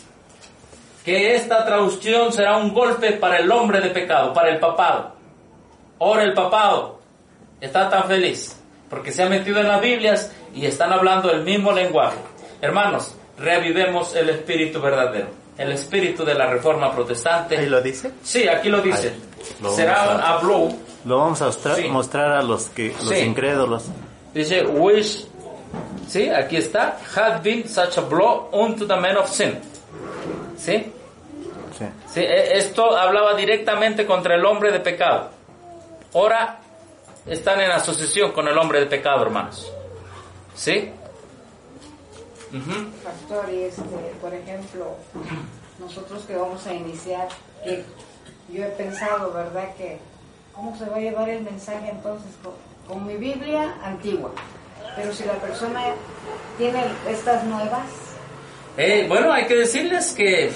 que esta traducción será un golpe para el hombre de pecado, para el papado. Ahora el papado está tan feliz porque se ha metido en las Biblias y están hablando el mismo lenguaje. Hermanos, reavivemos el espíritu verdadero, el espíritu de la Reforma Protestante. ¿Ahí lo dice? Sí, aquí lo dice. Ahí, lo será un a, habló. Lo vamos a mostrar, Sí. mostrar a los que los Sí. incrédulos. Dice, which, sí, aquí está, had been such a blow unto the man of sin. ¿Sí? Sí. Sí, esto hablaba directamente contra el hombre de pecado. Ahora están en asociación con el hombre de pecado, hermanos. ¿Sí? Uh-huh. Pastor, y este, por ejemplo, nosotros que vamos a iniciar, que yo he pensado, ¿verdad?, que ¿cómo se va a llevar el mensaje entonces con, con mi Biblia antigua? Pero si la persona tiene estas nuevas... Eh, bueno, hay que decirles que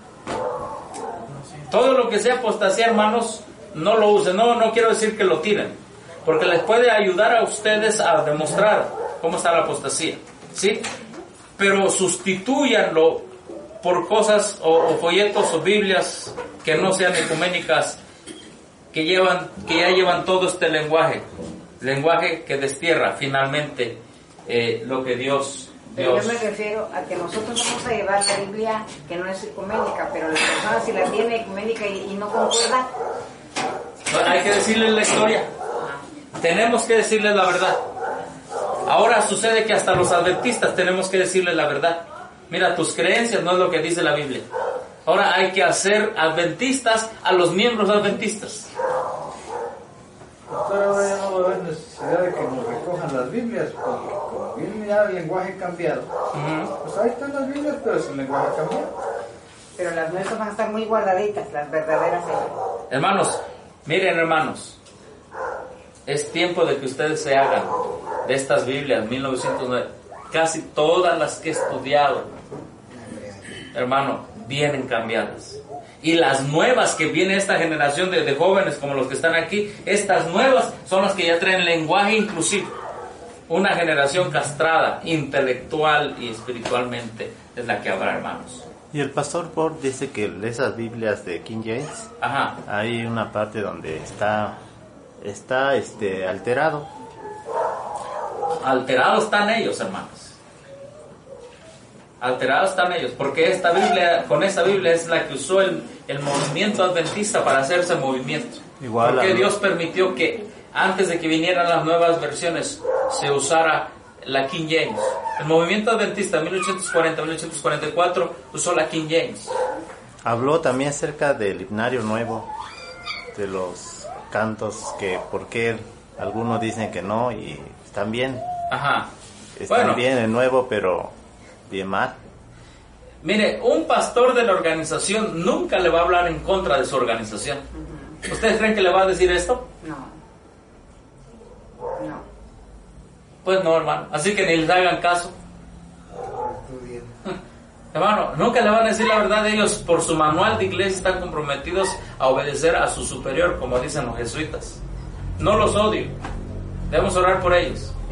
todo lo que sea apostasía, hermanos, no lo usen. No, no quiero decir que lo tiren, porque les puede ayudar a ustedes a demostrar cómo está la apostasía, ¿sí? Pero sustituyanlo por cosas o, o folletos o Biblias que no sean ecuménicas, que llevan, que ya llevan todo este lenguaje, lenguaje que destierra finalmente eh, lo que Dios, Pero Dios. yo me refiero a que nosotros vamos a llevar la Biblia que no es ecuménica, pero la persona si la tiene ecuménica y, y no concuerda... Hay que decirles la historia. Tenemos que decirles la verdad. Ahora sucede que hasta los adventistas tenemos que decirles la verdad. Mira, tus creencias no es lo que dice la Biblia. Ahora hay que hacer adventistas a los miembros adventistas. Doctor, ahora ya no va a haber necesidad de que nos recojan las Biblias, porque como viene ya el lenguaje cambiado, Uh-huh. pues ahí están las Biblias, pero es el lenguaje cambiado. Pero las nuestras van a estar muy guardaditas, las verdaderas. Hermanos, miren, hermanos, es tiempo de que ustedes se hagan de estas Biblias mil novecientos nueve. Casi todas las que he estudiado, hermano, vienen cambiadas. Y las nuevas que viene esta generación de, de jóvenes como los que están aquí, estas nuevas son las que ya traen lenguaje inclusivo. Una generación castrada, intelectual y espiritualmente, es la que habrá, hermanos. Y el pastor Ford dice que en esas Biblias de King James, Ajá. hay una parte donde está está este alterado. Alterados están ellos, hermanos. Alterados están ellos, porque esta Biblia, con esta Biblia es la que usó el, el movimiento adventista para hacerse movimiento. Igual porque a- Dios permitió que antes de que vinieran las nuevas versiones se usara la King James. El movimiento adventista en mil ochocientos cuarenta a mil ochocientos cuarenta y cuatro usó la King James. Habló también acerca del himnario nuevo, de los cantos que por qué algunos dicen que no y están bien. Ajá. Están Bueno. bien el nuevo, pero bien mal. Mire, un pastor de la organización nunca le va a hablar en contra de su organización. ¿Ustedes creen que le va a decir esto? No. No. Pues no, hermano. Así que ni les hagan caso. Hermano, nunca le van a decir la verdad. Ellos por su manual de iglesia están comprometidos a obedecer a su superior, como dicen los jesuitas. No los odio. Debemos orar por ellos.